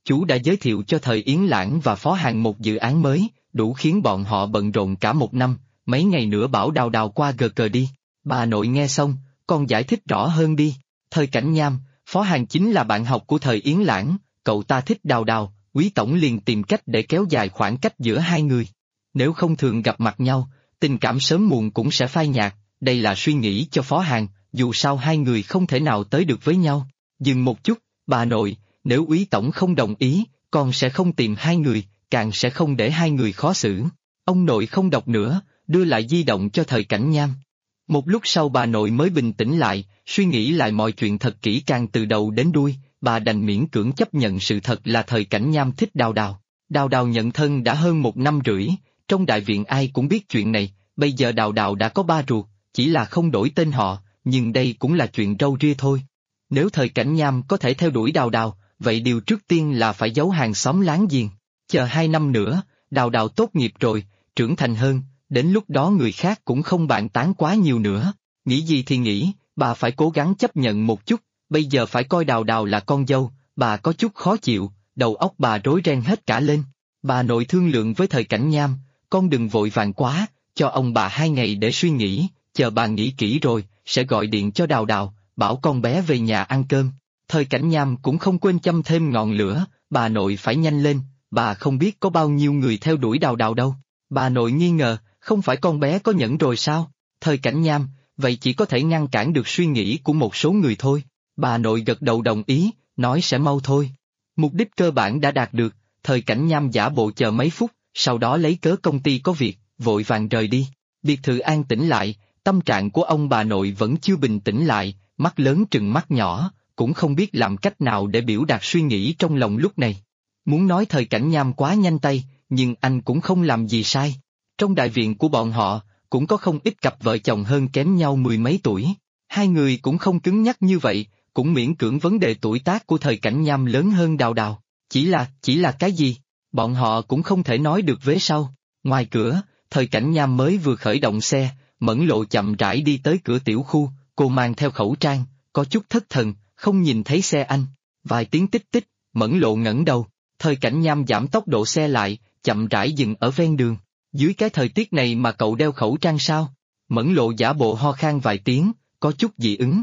Chú đã giới thiệu cho Thời Yến Lãng và Phó Hàn một dự án mới, đủ khiến bọn họ bận rộn cả một năm, mấy ngày nữa bảo Đào Đào qua gờ cờ đi. Bà nội nghe xong, con giải thích rõ hơn đi. Thời Cảnh Nham, Phó Hàn chính là bạn học của Thời Yến Lãng, cậu ta thích Đào Đào, Quý Tổng liền tìm cách để kéo dài khoảng cách giữa hai người. Nếu không thường gặp mặt nhau, tình cảm sớm muộn cũng sẽ phai nhạt, đây là suy nghĩ cho Phó Hàn, dù sao hai người không thể nào tới được với nhau. Dừng một chút, bà nội, nếu Quý Tổng không đồng ý, con sẽ không tìm hai người, càng sẽ không để hai người khó xử. Ông nội không đọc nữa, đưa lại di động cho Thời Cảnh Nham. Một lúc sau bà nội mới bình tĩnh lại, suy nghĩ lại mọi chuyện thật kỹ càng từ đầu đến đuôi, bà đành miễn cưỡng chấp nhận sự thật là Thời Cảnh Nham thích Đào Đào. Đào Đào nhận thân đã hơn 1 năm rưỡi, trong đại viện ai cũng biết chuyện này, bây giờ Đào Đào đã có ba ruột, chỉ là không đổi tên họ, nhưng đây cũng là chuyện râu ria thôi. Nếu Thời Cảnh Nham có thể theo đuổi Đào Đào, vậy điều trước tiên là phải giấu hàng xóm láng giềng. Chờ 2 năm nữa, Đào Đào tốt nghiệp rồi, trưởng thành hơn, đến lúc đó người khác cũng không bàn tán quá nhiều nữa. Nghĩ gì thì nghĩ, bà phải cố gắng chấp nhận một chút, bây giờ phải coi Đào Đào là con dâu, bà có chút khó chịu, đầu óc bà rối ren hết cả lên. Bà nội thương lượng với Thời Cảnh Nham, con đừng vội vàng quá, cho ông bà 2 ngày để suy nghĩ, chờ bà nghĩ kỹ rồi, sẽ gọi điện cho Đào Đào, bảo con bé về nhà ăn cơm. Thời Cảnh Nham cũng không quên châm thêm ngọn lửa, bà nội phải nhanh lên, bà không biết có bao nhiêu người theo đuổi Đào Đào đâu. Bà nội nghi ngờ, không phải con bé có nhẫn rồi sao? Thời Cảnh Nham, vậy chỉ có thể ngăn cản được suy nghĩ của một số người thôi. Bà nội gật đầu đồng ý, nói sẽ mau thôi. Mục đích cơ bản đã đạt được, Thời Cảnh Nham giả bộ chờ mấy phút, sau đó lấy cớ công ty có việc, vội vàng rời đi. Biệt thự an tĩnh lại, tâm trạng của ông bà nội vẫn chưa bình tĩnh lại, mắt lớn trừng mắt nhỏ, cũng không biết làm cách nào để biểu đạt suy nghĩ trong lòng lúc này. Muốn nói Thời Cảnh Nham quá nhanh tay, nhưng anh cũng không làm gì sai. Trong đại viện của bọn họ, cũng có không ít cặp vợ chồng hơn kém nhau 10 mấy tuổi. Hai người cũng không cứng nhắc như vậy, cũng miễn cưỡng vấn đề tuổi tác của Thời Cảnh Nham lớn hơn Đào Đào. Chỉ là cái gì? Bọn họ cũng không thể nói được vế sau. Ngoài cửa, Thời Cảnh Nham mới vừa khởi động xe, Mẫn Lộ chậm rãi đi tới cửa tiểu khu, cô mang theo khẩu trang, có chút thất thần, không nhìn thấy xe anh. Vài tiếng tích tích, Mẫn Lộ ngẩng đầu, Thời Cảnh Nham giảm tốc độ xe lại, chậm rãi dừng ở ven đường. Dưới cái thời tiết này mà cậu đeo khẩu trang sao? Mẫn Lộ giả bộ ho khan vài tiếng, có chút dị ứng.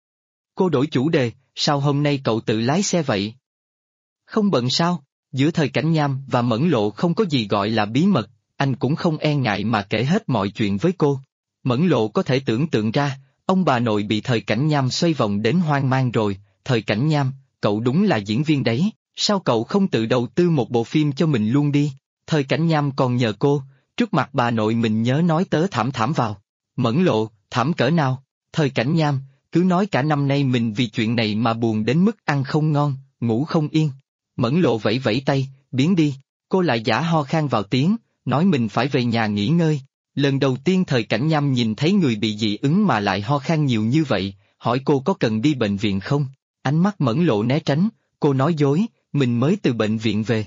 Cô đổi chủ đề, sao hôm nay cậu tự lái xe vậy? Không bận sao? Giữa Thời Cảnh Nham và Mẫn Lộ không có gì gọi là bí mật, anh cũng không e ngại mà kể hết mọi chuyện với cô. Mẫn Lộ có thể tưởng tượng ra, ông bà nội bị Thời Cảnh Nham xoay vòng đến hoang mang rồi. Thời Cảnh Nham, cậu đúng là diễn viên đấy, sao cậu không tự đầu tư một bộ phim cho mình luôn đi? Thời Cảnh Nham còn nhờ cô, trước mặt bà nội mình nhớ nói tớ thảm thảm vào. Mẫn Lộ, thảm cỡ nào? Thời Cảnh Nham, cứ nói cả năm nay mình vì chuyện này mà buồn đến mức ăn không ngon, ngủ không yên. Mẫn Lộ vẫy vẫy tay, biến đi, cô lại giả ho khan vào tiếng, nói mình phải về nhà nghỉ ngơi. Lần đầu tiên Thời Cảnh Nham nhìn thấy người bị dị ứng mà lại ho khan nhiều như vậy, hỏi cô có cần đi bệnh viện không? Ánh mắt Mẫn Lộ né tránh, cô nói dối, mình mới từ bệnh viện về.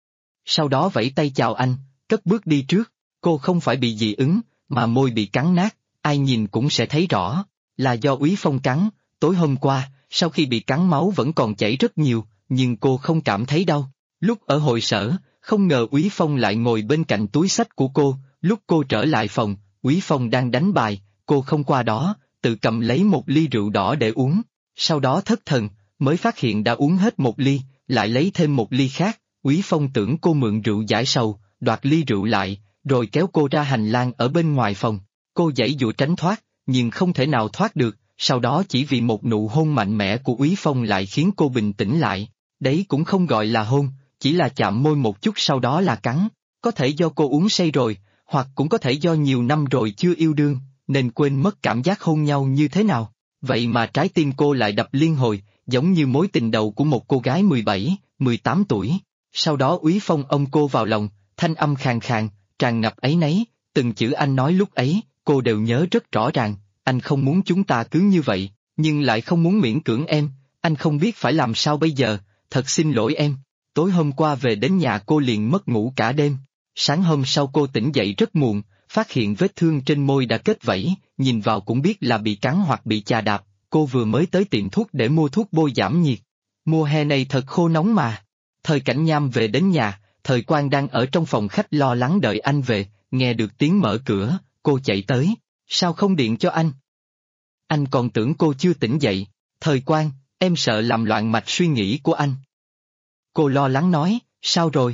Sau đó vẫy tay chào anh, cất bước đi trước, cô không phải bị dị ứng, mà môi bị cắn nát, ai nhìn cũng sẽ thấy rõ, là do Úy Phong cắn. Tối hôm qua, sau khi bị cắn máu vẫn còn chảy rất nhiều, nhưng cô không cảm thấy đau. Lúc ở hội sở, không ngờ Úy Phong lại ngồi bên cạnh túi xách của cô, lúc cô trở lại phòng, Úy Phong đang đánh bài, cô không qua đó, tự cầm lấy một ly rượu đỏ để uống, sau đó thất thần, mới phát hiện đã uống hết một ly, lại lấy thêm một ly khác. Úy Phong tưởng cô mượn rượu giải sầu, đoạt ly rượu lại, rồi kéo cô ra hành lang ở bên ngoài phòng. Cô giãy giụa tránh thoát, nhưng không thể nào thoát được, sau đó chỉ vì một nụ hôn mạnh mẽ của Úy Phong lại khiến cô bình tĩnh lại. Đấy cũng không gọi là hôn, chỉ là chạm môi một chút sau đó là cắn. Có thể do cô uống say rồi, hoặc cũng có thể do nhiều năm rồi chưa yêu đương, nên quên mất cảm giác hôn nhau như thế nào. Vậy mà trái tim cô lại đập liên hồi, giống như mối tình đầu của một cô gái 17, 18 tuổi. Sau đó Úy Phong ôm cô vào lòng, thanh âm khàn khàn, tràn ngập áy náy, từng chữ anh nói lúc ấy, cô đều nhớ rất rõ ràng. Anh không muốn chúng ta cứ như vậy, nhưng lại không muốn miễn cưỡng em, anh không biết phải làm sao bây giờ, thật xin lỗi em. Tối hôm qua về đến nhà cô liền mất ngủ cả đêm. Sáng hôm sau cô tỉnh dậy rất muộn, phát hiện vết thương trên môi đã kết vảy, nhìn vào cũng biết là bị cắn hoặc bị chà đạp. Cô vừa mới tới tiệm thuốc để mua thuốc bôi giảm nhiệt. Mùa hè này thật khô nóng mà. Thời Cảnh Nham về đến nhà, Thời Quang đang ở trong phòng khách lo lắng đợi anh về, nghe được tiếng mở cửa, cô chạy tới. Sao không điện cho anh? Anh còn tưởng cô chưa tỉnh dậy. Thời Quang, em sợ làm loạn mạch suy nghĩ của anh. Cô lo lắng nói, sao rồi?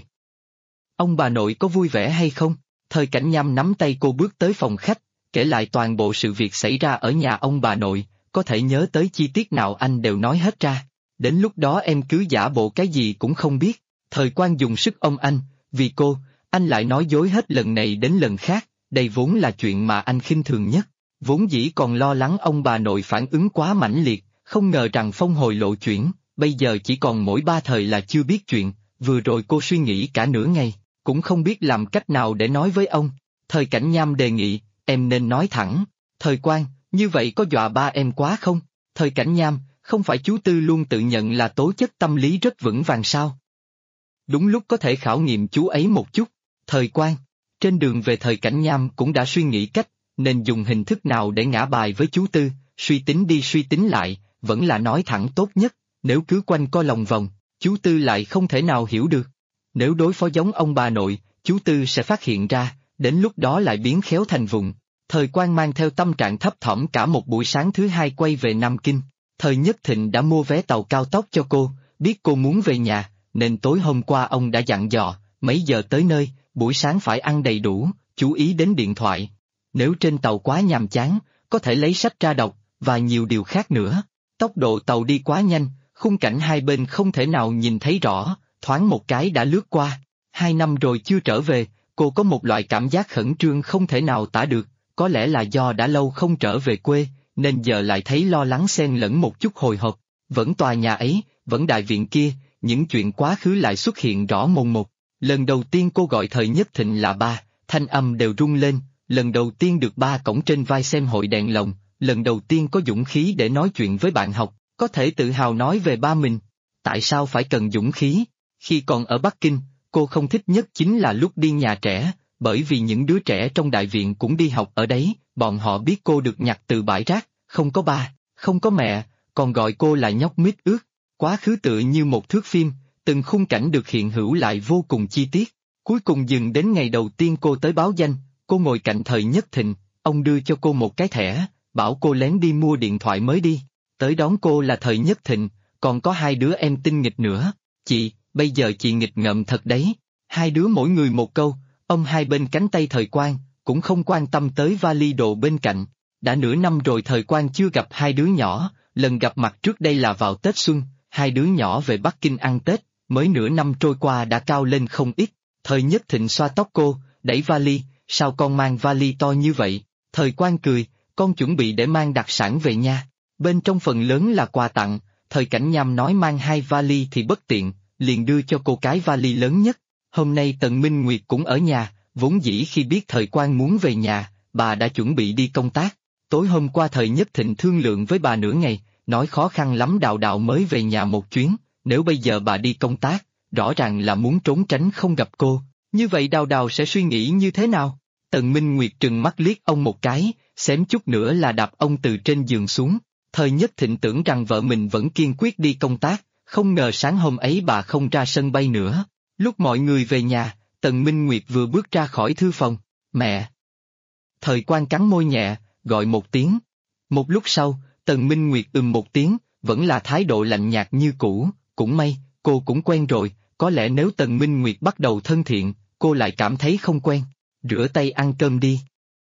Ông bà nội có vui vẻ hay không? Thời Cảnh Nham nắm tay cô bước tới phòng khách, kể lại toàn bộ sự việc xảy ra ở nhà ông bà nội, có thể nhớ tới chi tiết nào anh đều nói hết ra. Đến lúc đó em cứ giả bộ cái gì cũng không biết. Thời Quang dùng sức ôm anh, vì cô, anh lại nói dối hết lần này đến lần khác, đây vốn là chuyện mà anh khinh thường nhất. Vốn dĩ còn lo lắng ông bà nội phản ứng quá mãnh liệt, không ngờ rằng phong hồi lộ chuyển, bây giờ chỉ còn mỗi ba thời là chưa biết chuyện, vừa rồi cô suy nghĩ cả nửa ngày, cũng không biết làm cách nào để nói với ông. Thời Cảnh Nham đề nghị, em nên nói thẳng. Thời Quang, như vậy có dọa ba em quá không? Thời Cảnh Nham, không phải chú Tư luôn tự nhận là tố chất tâm lý rất vững vàng sao? Đúng lúc có thể khảo nghiệm chú ấy một chút. Thời Quang, trên đường về Thời Cảnh Nham cũng đã suy nghĩ cách, nên dùng hình thức nào để ngã bài với chú Tư, suy tính đi suy tính lại, vẫn là nói thẳng tốt nhất, nếu cứ quanh co lòng vòng, chú Tư lại không thể nào hiểu được. Nếu đối phó giống ông bà nội, chú Tư sẽ phát hiện ra, đến lúc đó lại biến khéo thành vụng. Thời Quang mang theo tâm trạng thấp thỏm cả một buổi sáng thứ hai quay về Nam Kinh. Thời Nhất Thịnh đã mua vé tàu cao tốc cho cô, biết cô muốn về nhà, nên tối hôm qua ông đã dặn dò, mấy giờ tới nơi, buổi sáng phải ăn đầy đủ, chú ý đến điện thoại. Nếu trên tàu quá nhàm chán, có thể lấy sách ra đọc, và nhiều điều khác nữa. Tốc độ tàu đi quá nhanh, khung cảnh hai bên không thể nào nhìn thấy rõ, thoáng một cái đã lướt qua. 2 năm rồi chưa trở về, cô có một loại cảm giác khẩn trương không thể nào tả được, có lẽ là do đã lâu không trở về quê, nên giờ lại thấy lo lắng xen lẫn một chút hồi hộp. Vẫn tòa nhà ấy, vẫn đại viện kia, những chuyện quá khứ lại xuất hiện rõ mồn một. Lần đầu tiên cô gọi Thời Nhất Thịnh là ba, thanh âm đều rung lên, lần đầu tiên được ba cõng trên vai xem hội đèn lồng, lần đầu tiên có dũng khí để nói chuyện với bạn học, có thể tự hào nói về ba mình. Tại sao phải cần dũng khí? Khi còn ở Bắc Kinh, cô không thích nhất chính là lúc đi nhà trẻ, bởi vì những đứa trẻ trong đại viện cũng đi học ở đấy, bọn họ biết cô được nhặt từ bãi rác, không có ba, không có mẹ, còn gọi cô là nhóc mít ướt. Quá khứ tựa như một thước phim, từng khung cảnh được hiện hữu lại vô cùng chi tiết. Cuối cùng dừng đến ngày đầu tiên cô tới báo danh, cô ngồi cạnh Thời Nhất Thịnh, ông đưa cho cô một cái thẻ, bảo cô lén đi mua điện thoại mới đi. Tới đón cô là Thời Nhất Thịnh, còn có 2 đứa em tinh nghịch nữa. Chị, bây giờ chị nghịch ngợm thật đấy. 2 đứa mỗi người một câu, ông hai bên cánh tay Thời Quang, cũng không quan tâm tới vali đồ bên cạnh. Đã nửa năm rồi Thời Quang chưa gặp 2 đứa nhỏ, lần gặp mặt trước đây là vào Tết Xuân, 2 đứa nhỏ về Bắc Kinh ăn Tết, mới nửa năm trôi qua đã cao lên không ít. Thời Nhất Thịnh xoa tóc cô, đẩy vali, sao con mang vali to như vậy? Thời Quang cười, con chuẩn bị để mang đặc sản về nha. Bên trong phần lớn là quà tặng, Thời Cảnh Nham nói mang 2 vali thì bất tiện, liền đưa cho cô cái vali lớn nhất. Hôm nay Tần Minh Nguyệt cũng ở nhà, vốn dĩ khi biết Thời Quang muốn về nhà, bà đã chuẩn bị đi công tác. Tối hôm qua Thời Nhất Thịnh thương lượng với bà nửa ngày, nói khó khăn lắm Đào Đào mới về nhà một chuyến, nếu bây giờ bà đi công tác, rõ ràng là muốn trốn tránh không gặp cô, như vậy Đào Đào sẽ suy nghĩ như thế nào? Tần Minh Nguyệt trừng mắt liếc ông một cái, xém chút nữa là đạp ông từ trên giường xuống. Thời Nhất Thịnh tưởng rằng vợ mình vẫn kiên quyết đi công tác, không ngờ sáng hôm ấy bà không ra sân bay nữa. Lúc mọi người về nhà, Tần Minh Nguyệt vừa bước ra khỏi thư phòng, mẹ. Thời Quang cắn môi nhẹ, gọi một tiếng. Một lúc sau, Tần Minh Nguyệt một tiếng, vẫn là thái độ lạnh nhạt như cũ, cũng may, cô cũng quen rồi, có lẽ nếu Tần Minh Nguyệt bắt đầu thân thiện, cô lại cảm thấy không quen. Rửa tay ăn cơm đi.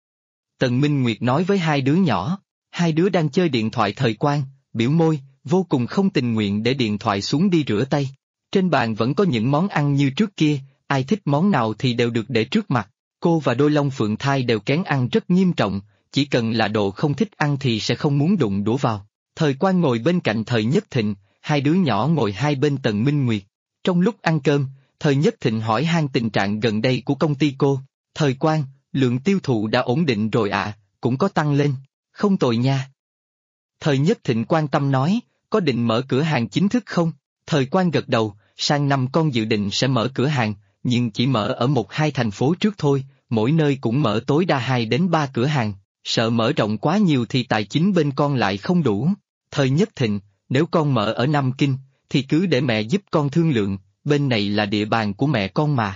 Tần Minh Nguyệt nói với 2 đứa nhỏ, 2 đứa đang chơi điện thoại. Thời Quang, biểu môi, vô cùng không tình nguyện để điện thoại xuống đi rửa tay. Trên bàn vẫn có những món ăn như trước kia, ai thích món nào thì đều được để trước mặt. Cô và Đôi Long Phượng Thai đều kén ăn rất nghiêm trọng, chỉ cần là đồ không thích ăn thì sẽ không muốn đụng đũa vào. Thời Quang ngồi bên cạnh Thời Nhất Thịnh, 2 đứa nhỏ ngồi hai bên Tần Minh Nguyệt. Trong lúc ăn cơm, Thời Nhất Thịnh hỏi han tình trạng gần đây của công ty cô. Thời Quang, lượng tiêu thụ đã ổn định rồi ạ, cũng có tăng lên, không tồi nha. Thời Nhất Thịnh quan tâm nói, có định mở cửa hàng chính thức không? Thời Quang gật đầu, sang năm con dự định sẽ mở cửa hàng, nhưng chỉ mở ở 1-2 thành phố trước thôi, mỗi nơi cũng mở tối đa 2 đến 3 cửa hàng, sợ mở rộng quá nhiều thì tài chính bên con lại không đủ. Thời Nhất Thịnh, nếu con mở ở Nam Kinh, thì cứ để mẹ giúp con thương lượng, bên này là địa bàn của mẹ con mà.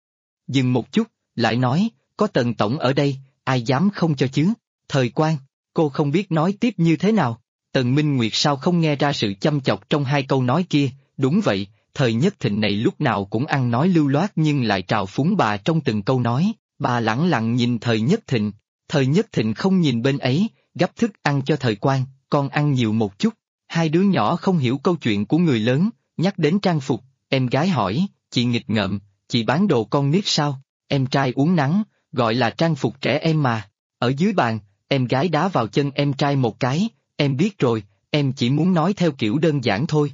Dừng một chút, lại nói, có Tần tổng ở đây, ai dám không cho chứ? Thời Quang, cô không biết nói tiếp như thế nào. Tần Minh Nguyệt sao không nghe ra sự chăm chọc trong hai câu nói kia, đúng vậy, Thời Nhất Thịnh này lúc nào cũng ăn nói lưu loát nhưng lại trào phúng bà trong từng câu nói, bà lẳng lặng nhìn Thời Nhất Thịnh. Thời Nhất Thịnh không nhìn bên ấy, gắp thức ăn cho Thời Quang, con ăn nhiều một chút. Hai đứa nhỏ không hiểu câu chuyện của người lớn, nhắc đến trang phục, em gái hỏi, chị nghịch ngợm, chị bán đồ con nít sao? Em trai uống nắng, gọi là trang phục trẻ em mà. Ở dưới bàn, em gái đá vào chân em trai một cái, em biết rồi, em chỉ muốn nói theo kiểu đơn giản thôi.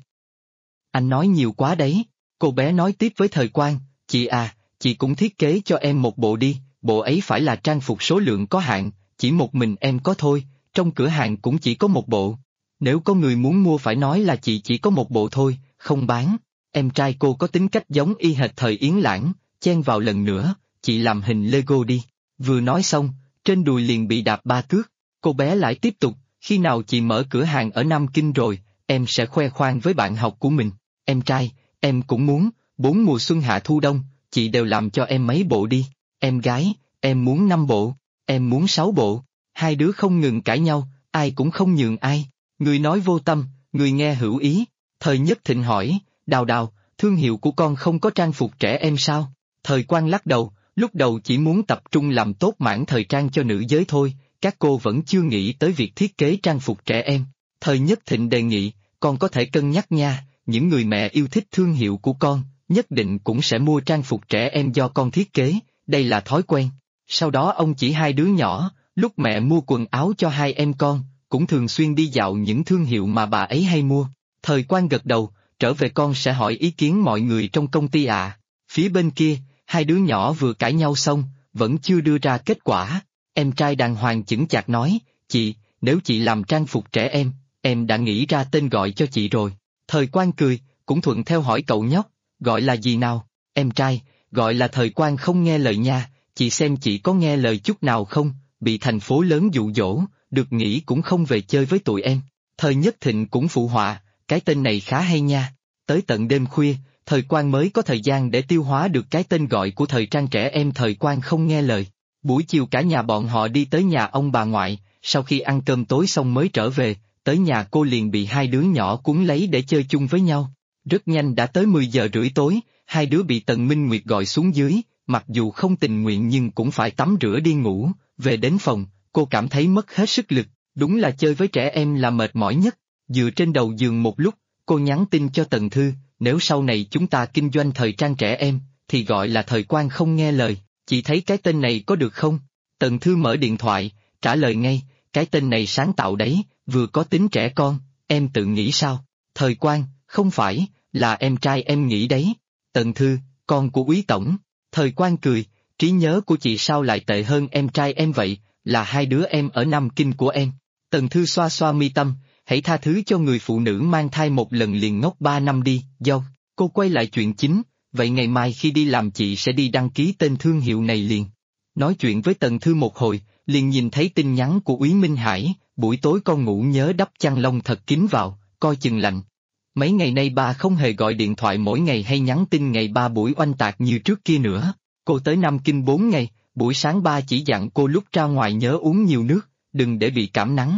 Anh nói nhiều quá đấy, cô bé nói tiếp với Thời Quang, chị à, chị cũng thiết kế cho em một bộ đi, bộ ấy phải là trang phục số lượng có hạn, chỉ một mình em có thôi, trong cửa hàng cũng chỉ có một bộ. Nếu có người muốn mua phải nói là chị chỉ có một bộ thôi, không bán. Em trai cô có tính cách giống y hệt Thời Yến Lãng, chen vào lần nữa, chị làm hình Lego đi. Vừa nói xong, trên đùi liền bị đạp 3 cước. Cô bé lại tiếp tục, khi nào chị mở cửa hàng ở Nam Kinh rồi, em sẽ khoe khoang với bạn học của mình. Em trai, em cũng muốn, 4 mùa xuân hạ thu đông, chị đều làm cho em mấy bộ đi. Em gái, em muốn 5 bộ, em muốn 6 bộ. Hai đứa không ngừng cãi nhau, ai cũng không nhường ai. Người nói vô tâm, người nghe hữu ý. Thời Nhất Thịnh hỏi, Đào Đào, thương hiệu của con không có trang phục trẻ em sao? Thời Quang lắc đầu, lúc đầu chỉ muốn tập trung làm tốt mảng thời trang cho nữ giới thôi, các cô vẫn chưa nghĩ tới việc thiết kế trang phục trẻ em. Thời Nhất Thịnh đề nghị, con có thể cân nhắc nha, những người mẹ yêu thích thương hiệu của con, nhất định cũng sẽ mua trang phục trẻ em do con thiết kế, đây là thói quen. Sau đó ông chỉ hai đứa nhỏ, lúc mẹ mua quần áo cho hai em con, cũng thường xuyên đi dạo những thương hiệu mà bà ấy hay mua. Thời Quang gật đầu, trở về con sẽ hỏi ý kiến mọi người trong công ty ạ. Phía bên kia, hai đứa nhỏ vừa cãi nhau xong, vẫn chưa đưa ra kết quả. Em trai đàng hoàng chững chạc nói, chị, nếu chị làm trang phục trẻ em đã nghĩ ra tên gọi cho chị rồi. Thời Quang cười, cũng thuận theo hỏi cậu nhóc, gọi là gì nào? Em trai, gọi là Thời Quang không nghe lời nha, chị xem chị có nghe lời chút nào không, bị thành phố lớn dụ dỗ, được nghỉ cũng không về chơi với tụi em. Thời Nhất Thịnh cũng phụ họa, cái tên này khá hay nha. Tới tận đêm khuya, Thời Quang mới có thời gian để tiêu hóa được cái tên gọi của thời trang trẻ em Thời Quang không nghe lời. Buổi chiều cả nhà bọn họ đi tới nhà ông bà ngoại, sau khi ăn cơm tối xong mới trở về, tới nhà cô liền bị hai đứa nhỏ cuốn lấy để chơi chung với nhau. Rất nhanh đã tới 10 giờ rưỡi tối, hai đứa bị Tần Minh Nguyệt gọi xuống dưới, mặc dù không tình nguyện nhưng cũng phải tắm rửa đi ngủ, về đến phòng, cô cảm thấy mất hết sức lực, đúng là chơi với trẻ em là mệt mỏi nhất. Dựa trên đầu giường một lúc, cô nhắn tin cho Tần Thư, nếu sau này chúng ta kinh doanh thời trang trẻ em, thì gọi là Thời Quang không nghe lời, chị thấy cái tên này có được không? Tần Thư mở điện thoại, trả lời ngay, cái tên này sáng tạo đấy, vừa có tính trẻ con, em tự nghĩ sao? Thời Quang, không phải, là em trai em nghĩ đấy. Tần Thư, con của Úy Tổng. Thời Quang cười, trí nhớ của chị sao lại tệ hơn em trai em vậy, là hai đứa em ở Nam Kinh của em. Tần Thư xoa xoa mi tâm, hãy tha thứ cho người phụ nữ mang thai một lần liền ngốc 3 năm đi, dâu. Cô quay lại chuyện chính, vậy ngày mai khi đi làm chị sẽ đi đăng ký tên thương hiệu này liền. Nói chuyện với Tần Thư một hồi, liền nhìn thấy tin nhắn của Úy Minh Hải, buổi tối con ngủ nhớ đắp chăn lông thật kín vào, coi chừng lạnh. Mấy ngày nay ba không hề gọi điện thoại mỗi ngày hay nhắn tin ngày ba buổi oanh tạc như trước kia nữa. Cô tới Nam Kinh 4 ngày, buổi sáng ba chỉ dặn cô lúc ra ngoài nhớ uống nhiều nước, đừng để bị cảm nắng.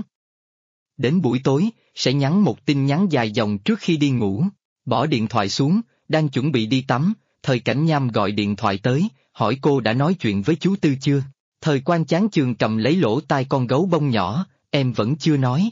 Đến buổi tối, sẽ nhắn một tin nhắn dài dòng trước khi đi ngủ. Bỏ điện thoại xuống, đang chuẩn bị đi tắm, Thời Cảnh Nham gọi điện thoại tới, hỏi cô đã nói chuyện với chú Tư chưa. Thời Quang chán chường cầm lấy lỗ tai con gấu bông nhỏ, em vẫn chưa nói.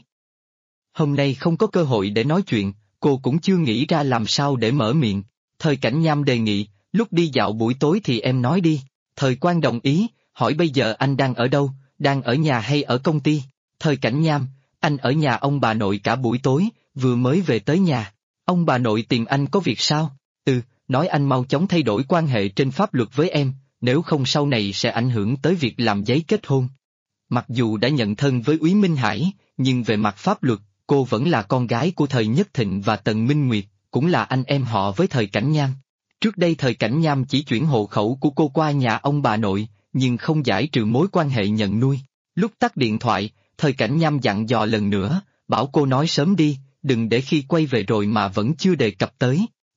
Hôm nay không có cơ hội để nói chuyện, cô cũng chưa nghĩ ra làm sao để mở miệng. Thời Cảnh Nham đề nghị, lúc đi dạo buổi tối thì em nói đi. Thời Quang đồng ý, hỏi bây giờ anh đang ở đâu, đang ở nhà hay ở công ty? Thời Cảnh Nham, anh ở nhà ông bà nội cả buổi tối, vừa mới về tới nhà. Ông bà nội tìm anh có việc sao? Nói anh mau chóng thay đổi quan hệ trên pháp luật với em, nếu không sau này sẽ ảnh hưởng tới việc làm giấy kết hôn. Mặc dù đã nhận thân với Úy Minh Hải, nhưng về mặt pháp luật, cô vẫn là con gái của Thời Nhất Thịnh và Tần Minh Nguyệt, cũng là anh em họ với Thời Cảnh Nham. Trước đây Thời Cảnh Nham chỉ chuyển hộ khẩu của cô qua nhà ông bà nội, nhưng không giải trừ mối quan hệ nhận nuôi. Lúc tắt điện thoại, Thời Cảnh Nham dặn dò lần nữa, bảo cô nói sớm đi, đừng để khi quay về rồi mà vẫn chưa đề cập tới.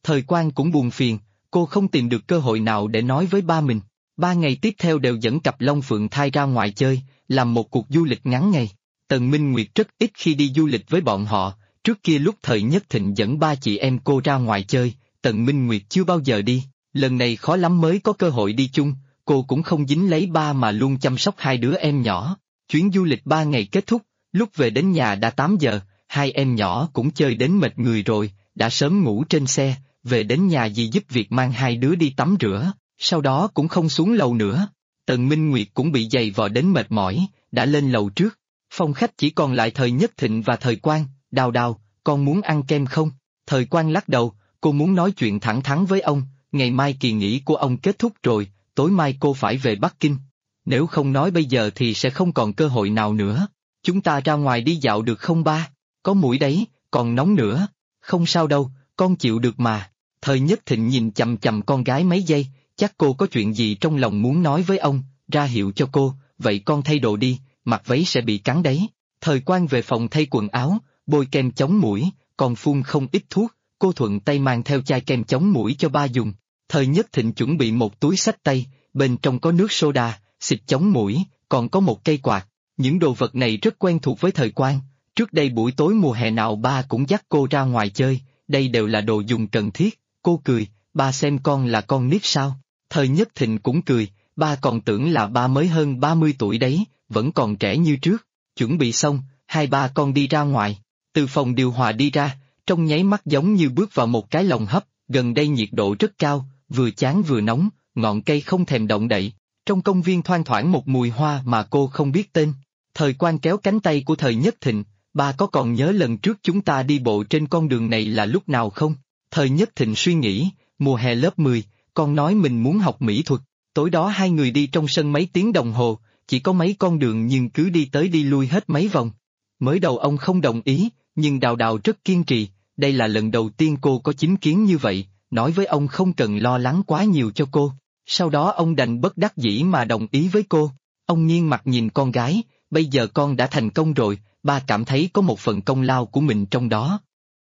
Thời Quang cũng buồn phiền, cô không tìm được cơ hội nào để nói với ba mình. 3 ngày tiếp theo đều dẫn cặp Long Phượng Thai ra ngoài chơi, làm một cuộc du lịch ngắn ngày. Tần Minh Nguyệt rất ít khi đi du lịch với bọn họ, trước kia lúc Thời Nhất Thịnh dẫn 3 chị em cô ra ngoài chơi, Tần Minh Nguyệt chưa bao giờ đi, lần này khó lắm mới có cơ hội đi chung, cô cũng không dính lấy ba mà luôn chăm sóc 2 đứa em nhỏ. Chuyến du lịch 3 ngày kết thúc, lúc về đến nhà đã 8 giờ, 2 em nhỏ cũng chơi đến mệt người rồi, đã sớm ngủ trên xe, về đến nhà dì giúp việc mang 2 đứa đi tắm rửa, sau đó cũng không xuống lầu nữa. Tần Minh Nguyệt cũng bị giày vò đến mệt mỏi, đã lên lầu trước. Phòng khách chỉ còn lại Thời Nhất Thịnh và Thời Quang. Đào Đào, con muốn ăn kem không? Thời Quang lắc đầu, cô muốn nói chuyện thẳng thắn với ông, ngày mai kỳ nghỉ của ông kết thúc rồi, tối mai cô phải về Bắc Kinh. Nếu không nói bây giờ thì sẽ không còn cơ hội nào nữa. Chúng ta ra ngoài đi dạo được không ba? Có muỗi đấy, còn nóng nữa. Không sao đâu, con chịu được mà. Thời Nhất Thịnh nhìn chằm chằm con gái mấy giây, chắc cô có chuyện gì trong lòng muốn nói với ông, ra hiệu cho cô, vậy con thay đồ đi, mặc váy sẽ bị cắn đấy. Thời Quang về phòng thay quần áo, bôi kem chống muỗi, còn phun không ít thuốc, cô thuận tay mang theo chai kem chống muỗi cho ba dùng. Thời Nhất Thịnh chuẩn bị một túi xách tay, bên trong có nước soda, xịt chống muỗi, còn có một cây quạt. Những đồ vật này rất quen thuộc với Thời Quang, trước đây buổi tối mùa hè nào ba cũng dắt cô ra ngoài chơi, đây đều là đồ dùng cần thiết. Cô cười, ba xem con là con nít sao? Thời Nhất Thịnh cũng cười, ba còn tưởng là ba mới hơn 30 tuổi đấy, vẫn còn trẻ như trước. Chuẩn bị xong, hai ba con đi ra ngoài. Từ phòng điều hòa đi ra, trong nháy mắt giống như bước vào một cái lồng hấp, gần đây nhiệt độ rất cao, vừa chán vừa nóng, ngọn cây không thèm động đậy. Trong công viên thoang thoảng một mùi hoa mà cô không biết tên. Thời Quang kéo cánh tay của Thời Nhất Thịnh, ba có còn nhớ lần trước chúng ta đi bộ trên con đường này là lúc nào không? Thời Nhất Thịnh suy nghĩ, mùa hè lớp 10, con nói mình muốn học mỹ thuật, tối đó hai người đi trong sân mấy tiếng đồng hồ, chỉ có mấy con đường nhưng cứ đi tới đi lui hết mấy vòng. Mới đầu ông không đồng ý, nhưng Đào Đào rất kiên trì, đây là lần đầu tiên cô có chính kiến như vậy, nói với ông không cần lo lắng quá nhiều cho cô. Sau đó ông đành bất đắc dĩ mà đồng ý với cô. Ông nghiêng mặt nhìn con gái, bây giờ con đã thành công rồi, ba cảm thấy có một phần công lao của mình trong đó.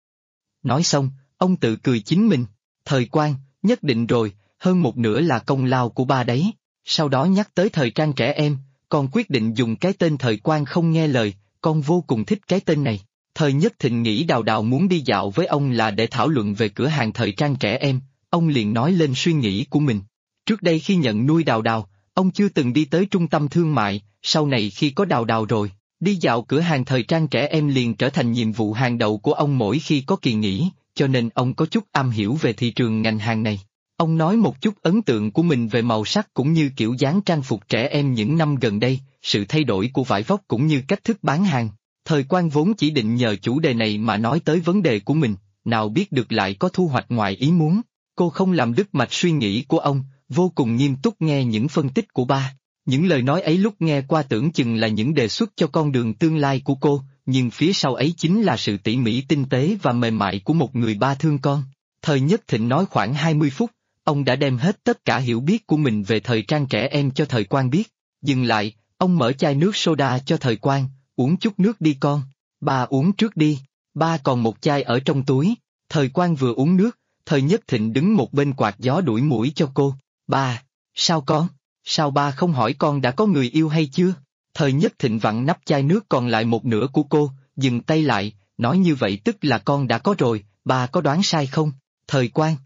Nói xong, ông tự cười chính mình, Thời Quang, nhất định rồi, hơn một nửa là công lao của ba đấy. Sau đó nhắc tới thời trang trẻ em, con quyết định dùng cái tên Thời Quang không nghe lời, con vô cùng thích cái tên này. Thời Nhất Thịnh nghĩ Đào Đào muốn đi dạo với ông là để thảo luận về cửa hàng thời trang trẻ em, ông liền nói lên suy nghĩ của mình. Trước đây khi nhận nuôi Đào Đào, ông chưa từng đi tới trung tâm thương mại, sau này khi có Đào Đào rồi, đi dạo cửa hàng thời trang trẻ em liền trở thành nhiệm vụ hàng đầu của ông mỗi khi có kỳ nghỉ, cho nên ông có chút am hiểu về thị trường ngành hàng này. Ông nói một chút ấn tượng của mình về màu sắc cũng như kiểu dáng trang phục trẻ em những năm gần đây, sự thay đổi của vải vóc cũng như cách thức bán hàng. Thời Quang vốn chỉ định nhờ chủ đề này mà nói tới vấn đề của mình, nào biết được lại có thu hoạch ngoài ý muốn. Cô không làm đứt mạch suy nghĩ của ông, vô cùng nghiêm túc nghe những phân tích của ba. Những lời nói ấy lúc nghe qua tưởng chừng là những đề xuất cho con đường tương lai của cô, nhưng phía sau ấy chính là sự tỉ mỉ tinh tế và mềm mại của một người ba thương con. Thời Nhất Thịnh nói khoảng 20 phút, ông đã đem hết tất cả hiểu biết của mình về thời trang trẻ em cho Thời Quang biết. Dừng lại, ông mở chai nước soda cho Thời Quang, uống chút nước đi con. Ba uống trước đi, ba còn một chai ở trong túi. Thời Quang vừa uống nước, Thời Nhất Thịnh đứng một bên quạt gió đuổi muỗi cho cô. Ba, sao con? Sao ba không hỏi con đã có người yêu hay chưa? Thời Nhất Thịnh vặn nắp chai nước còn lại một nửa của cô, dừng tay lại, nói như vậy tức là con đã có rồi, ba có đoán sai không? Thời Quang.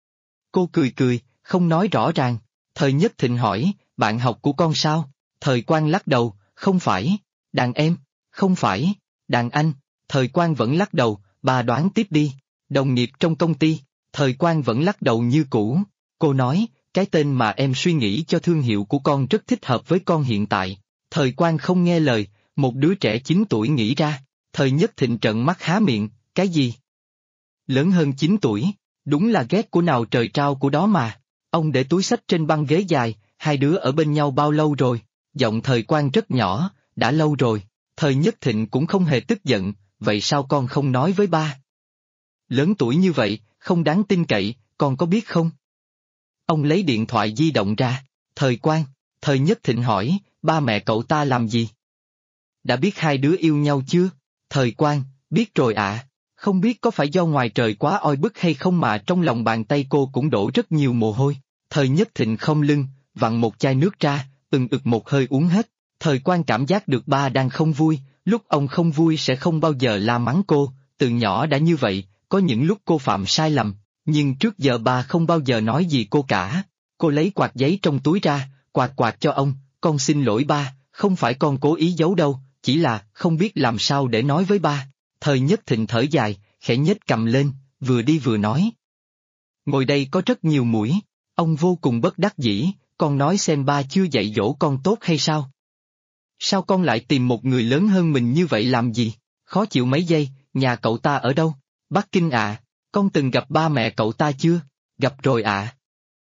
Cô cười cười, không nói rõ ràng. Thời Nhất Thịnh hỏi, bạn học của con sao? Thời Quang lắc đầu, không phải. Đàn em? Không phải. Đàn anh? Thời Quang vẫn lắc đầu, bà đoán tiếp đi. Đồng nghiệp trong công ty? Thời Quang vẫn lắc đầu như cũ. Cô nói, cái tên mà em suy nghĩ cho thương hiệu của con rất thích hợp với con hiện tại. Thời Quang không nghe lời, một đứa trẻ 9 tuổi nghĩ ra. Thời Nhất Thịnh trợn mắt há miệng, cái gì? Lớn hơn 9 tuổi, đúng là ghét của nào trời trao của đó mà. Ông để túi xách trên băng ghế dài, hai đứa ở bên nhau bao lâu rồi? Giọng Thời Quang rất nhỏ, đã lâu rồi. Thời Nhất Thịnh cũng không hề tức giận, vậy sao con không nói với ba? Lớn tuổi như vậy, không đáng tin cậy, con có biết không? Ông lấy điện thoại di động ra, Thời Quang, Thời Nhất Thịnh hỏi, ba mẹ cậu ta làm gì? Đã biết hai đứa yêu nhau chưa? Thời Quang, biết rồi ạ. Không biết có phải do ngoài trời quá oi bức hay không mà trong lòng bàn tay cô cũng đổ rất nhiều mồ hôi. Thời Nhất Thịnh khom lưng, vặn một chai nước ra, ực một hơi uống hết. Thời Quan cảm giác được ba đang không vui, lúc ông không vui sẽ không bao giờ la mắng cô, từ nhỏ đã như vậy, có những lúc cô phạm sai lầm, nhưng trước giờ ba không bao giờ nói gì cô cả. Cô lấy quạt giấy trong túi ra, quạt cho ông, con xin lỗi ba, không phải con cố ý giấu đâu, chỉ là không biết làm sao để nói với ba. Thời Nhất Thịnh thở dài, khẽ nhếch cầm lên, vừa đi vừa nói. Ngồi đây có rất nhiều muỗi, ông vô cùng bất đắc dĩ, con nói xem ba chưa dạy dỗ con tốt hay sao? Sao con lại tìm một người lớn hơn mình như vậy làm gì? Khó chịu mấy giây, nhà cậu ta ở đâu? Bắc Kinh à, con từng gặp ba mẹ cậu ta chưa? Gặp rồi ạ.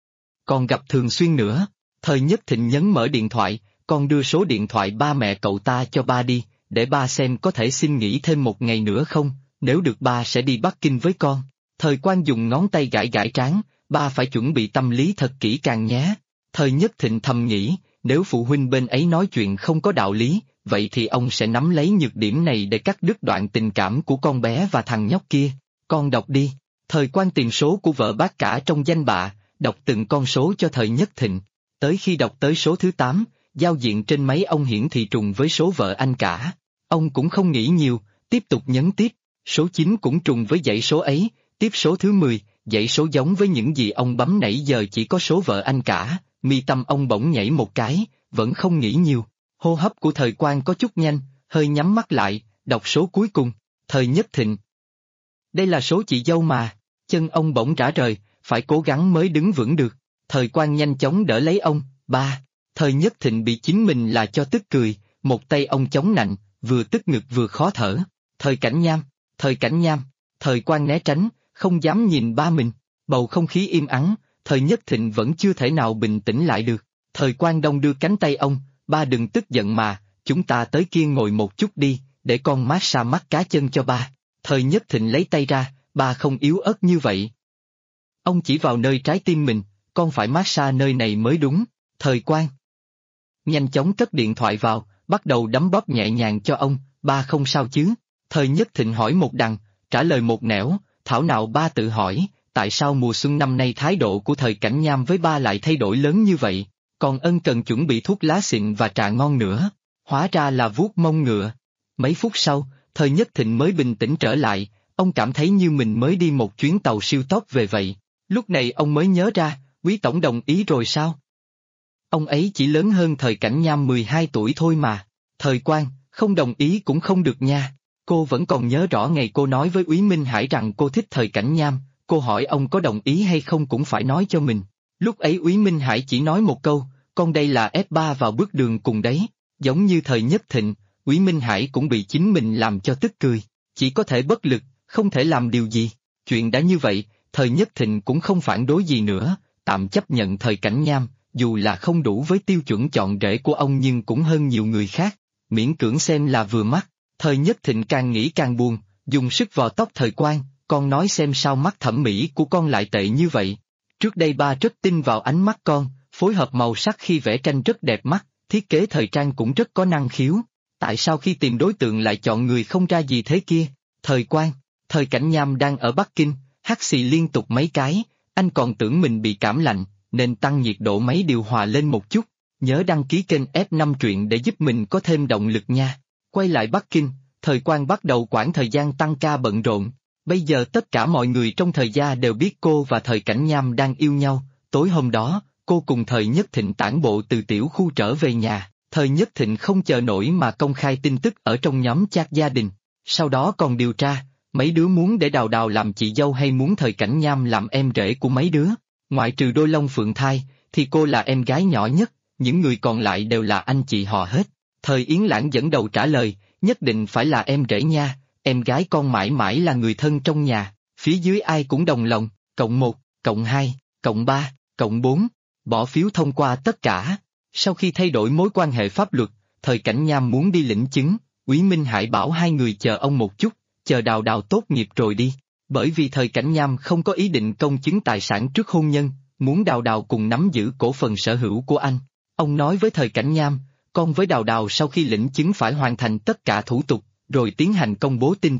Còn gặp thường xuyên nữa. Thời Nhất Thịnh nhấn mở điện thoại, con đưa số điện thoại ba mẹ cậu ta cho ba đi, để ba xem có thể xin nghỉ thêm một ngày nữa không, nếu được ba sẽ đi Bắc Kinh với con. Thời Quan dùng ngón tay gãi gãi trán, ba phải chuẩn bị tâm lý thật kỹ càng nhé. Thời Nhất Thịnh thầm nghĩ, nếu phụ huynh bên ấy nói chuyện không có đạo lý, vậy thì ông sẽ nắm lấy nhược điểm này để cắt đứt đoạn tình cảm của con bé và thằng nhóc kia. Con đọc đi. Thời Quan tìm số của vợ bác cả trong danh bạ, đọc từng con số cho Thời Nhất Thịnh. Tới khi đọc tới số thứ 8, giao diện trên máy ông hiển thị trùng với số vợ anh cả. Ông cũng không nghĩ nhiều, tiếp tục nhấn tiếp, số 9 cũng trùng với dãy số ấy, tiếp số thứ 10, dãy số giống với những gì ông bấm nãy giờ chỉ có số vợ anh cả, mi tâm ông bỗng nhảy một cái, vẫn không nghĩ nhiều. Hô hấp của Thời Quan có chút nhanh, hơi nhắm mắt lại, đọc số cuối cùng, Thời Nhất Thịnh. Đây là số chị dâu mà, chân ông bỗng rã rời, phải cố gắng mới đứng vững được. Thời Quan nhanh chóng đỡ lấy ông, ba. Thời Nhất Thịnh bị chính mình là cho tức cười, một tay ông chống nạnh, vừa tức ngực vừa khó thở. Thời Cảnh Nham, Thời Cảnh Nham, Thời Quan né tránh, không dám nhìn ba mình. Bầu không khí im ắng, Thời Nhất Thịnh vẫn chưa thể nào bình tĩnh lại được. Thời Quan đông đưa cánh tay ông, ba đừng tức giận mà, chúng ta tới kia ngồi một chút đi, để con massage mắt cá chân cho ba. Thời Nhất Thịnh lấy tay ra, ba không yếu ớt như vậy. Ông chỉ vào nơi trái tim mình, con phải massage nơi này mới đúng. Thời Quan nhanh chóng cất điện thoại vào, bắt đầu đấm bóp nhẹ nhàng cho ông, ba không sao chứ? Thời Nhất Thịnh hỏi một đằng, trả lời một nẻo, thảo nào ba tự hỏi, tại sao mùa xuân năm nay thái độ của Thời Cảnh Nham với ba lại thay đổi lớn như vậy, còn ân cần chuẩn bị thuốc lá xịn và trà ngon nữa, hóa ra là vuốt mông ngựa. Mấy phút sau, Thời Nhất Thịnh mới bình tĩnh trở lại, ông cảm thấy như mình mới đi một chuyến tàu siêu tốc về vậy. Lúc này ông mới nhớ ra, Quý Tổng đồng ý rồi sao? Ông ấy chỉ lớn hơn Thời Cảnh Nham 12 tuổi thôi mà. Thời Quan, không đồng ý cũng không được nha. Cô vẫn còn nhớ rõ ngày cô nói với Úy Minh Hải rằng cô thích Thời Cảnh Nham, cô hỏi ông có đồng ý hay không cũng phải nói cho mình. Lúc ấy Úy Minh Hải chỉ nói một câu, con đây là F3 vào bước đường cùng đấy. Giống như Thời Nhất Thịnh, Úy Minh Hải cũng bị chính mình làm cho tức cười, chỉ có thể bất lực, không thể làm điều gì. Chuyện đã như vậy, Thời Nhất Thịnh cũng không phản đối gì nữa, tạm chấp nhận Thời Cảnh Nham, dù là không đủ với tiêu chuẩn chọn rể của ông nhưng cũng hơn nhiều người khác, miễn cưỡng xem là vừa mắt. Thời Nhất Thịnh càng nghĩ càng buồn, dùng sức vò tóc Thời Quan, con nói xem sao mắt thẩm mỹ của con lại tệ như vậy. Trước đây ba rất tin vào ánh mắt con, phối hợp màu sắc khi vẽ tranh rất đẹp mắt, thiết kế thời trang cũng rất có năng khiếu. Tại sao khi tìm đối tượng lại chọn người không ra gì thế kia? Thời Quan, Thời Cảnh Nham đang ở Bắc Kinh, hắt xì liên tục mấy cái, anh còn tưởng mình bị cảm lạnh, nên tăng nhiệt độ máy điều hòa lên một chút. Nhớ đăng ký kênh F5 truyện để giúp mình có thêm động lực nha. Quay lại Bắc Kinh, Thời Quan bắt đầu quãng thời gian tăng ca bận rộn. Bây giờ tất cả mọi người trong Thời gia đều biết cô và Thời Cảnh Nham đang yêu nhau. Tối hôm đó, cô cùng Thời Nhất Thịnh tản bộ từ tiểu khu trở về nhà. Thời Nhất Thịnh không chờ nổi mà công khai tin tức ở trong nhóm chat gia đình. Sau đó còn điều tra, mấy đứa muốn để Đào Đào làm chị dâu hay muốn Thời Cảnh Nham làm em rể của mấy đứa. Ngoại trừ Đôi Long Phượng Thai, thì cô là em gái nhỏ nhất, những người còn lại đều là anh chị họ hết. Thời Yến Lãng dẫn đầu trả lời, nhất định phải là em rể nha, em gái con mãi mãi là người thân trong nhà, phía dưới ai cũng đồng lòng, cộng 1, cộng 2, cộng 3, cộng 4, bỏ phiếu thông qua tất cả. Sau khi thay đổi mối quan hệ pháp luật, Thời Cảnh Nham muốn đi lĩnh chứng, Úy Minh Hải bảo hai người chờ ông một chút, chờ Đào Đào tốt nghiệp rồi đi. Bởi vì Thời Cảnh Nham không có ý định công chứng tài sản trước hôn nhân, muốn Đào Đào cùng nắm giữ cổ phần sở hữu của anh. Ông nói với Thời Cảnh Nham, con với Đào Đào sau khi lĩnh chứng phải hoàn thành tất cả thủ tục, rồi tiến hành công bố tin tức,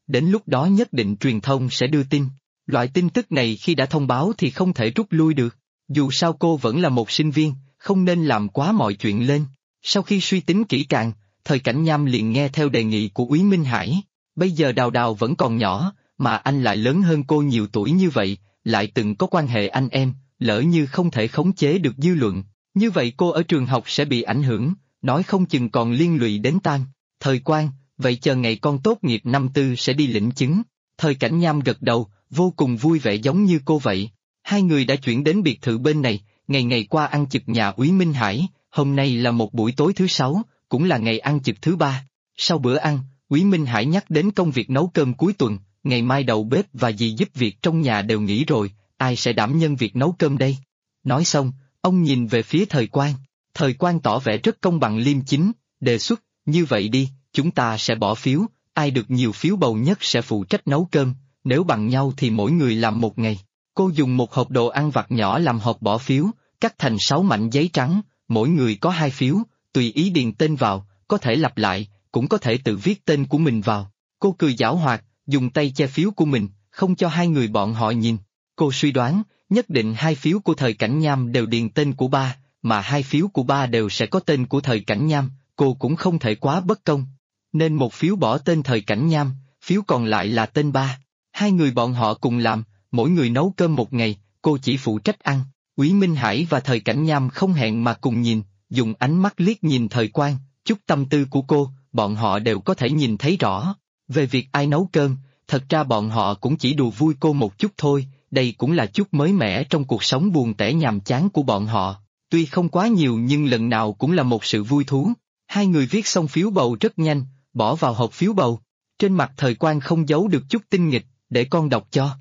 đến lúc đó nhất định truyền thông sẽ đưa tin. Loại tin tức này khi đã thông báo thì không thể rút lui được. Dù sao cô vẫn là một sinh viên, không nên làm quá mọi chuyện lên. Sau khi suy tính kỹ càng, Thời Cảnh Nham liền nghe theo đề nghị của Úy Minh Hải. Bây giờ Đào Đào vẫn còn nhỏ, mà anh lại lớn hơn cô nhiều tuổi như vậy, lại từng có quan hệ anh em, lỡ như không thể khống chế được dư luận. Như vậy cô ở trường học sẽ bị ảnh hưởng, nói không chừng còn liên lụy đến Tam. Thời Quang, vậy chờ ngày con tốt nghiệp năm tư sẽ đi lĩnh chứng. Thời Cảnh Nham gật đầu, vô cùng vui vẻ giống như cô vậy. Hai người đã chuyển đến biệt thự bên này, ngày ngày qua ăn trực nhà Úy Minh Hải, hôm nay là một buổi tối thứ sáu, cũng là ngày ăn trực thứ ba. Sau bữa ăn, Úy Minh Hải nhắc đến công việc nấu cơm cuối tuần, ngày mai đầu bếp và dì giúp việc trong nhà đều nghỉ rồi, ai sẽ đảm nhân việc nấu cơm đây? Nói xong, ông nhìn về phía Thời Quang. Thời Quang tỏ vẻ rất công bằng liêm chính, đề xuất, như vậy đi, chúng ta sẽ bỏ phiếu, ai được nhiều phiếu bầu nhất sẽ phụ trách nấu cơm, nếu bằng nhau thì mỗi người làm một ngày. Cô dùng một hộp đồ ăn vặt nhỏ làm hộp bỏ phiếu, cắt thành 6 mảnh giấy trắng, mỗi người có 2 phiếu, tùy ý điền tên vào, có thể lặp lại, cũng có thể tự viết tên của mình vào. Cô cười giảo hoạt, dùng tay che phiếu của mình, không cho hai người bọn họ nhìn. Cô suy đoán, nhất định 2 phiếu của Thời Cảnh Nham đều điền tên của ba, mà 2 phiếu của ba đều sẽ có tên của Thời Cảnh Nham, cô cũng không thể quá bất công. Nên một phiếu bỏ tên Thời Cảnh Nham, phiếu còn lại là tên ba. Hai người bọn họ cùng làm, mỗi người nấu cơm một ngày, cô chỉ phụ trách ăn. Úy Minh Hải và Thời Cảnh Nham không hẹn mà cùng nhìn, dùng ánh mắt liếc nhìn Thời Quang, chút tâm tư của cô, bọn họ đều có thể nhìn thấy rõ. Về việc ai nấu cơm, thật ra bọn họ cũng chỉ đùa vui cô một chút thôi, đây cũng là chút mới mẻ trong cuộc sống buồn tẻ nhàm chán của bọn họ. Tuy không quá nhiều nhưng lần nào cũng là một sự vui thú. Hai người viết xong phiếu bầu rất nhanh, bỏ vào hộp phiếu bầu. Trên mặt Thời Quang không giấu được chút tinh nghịch, để con đọc cho.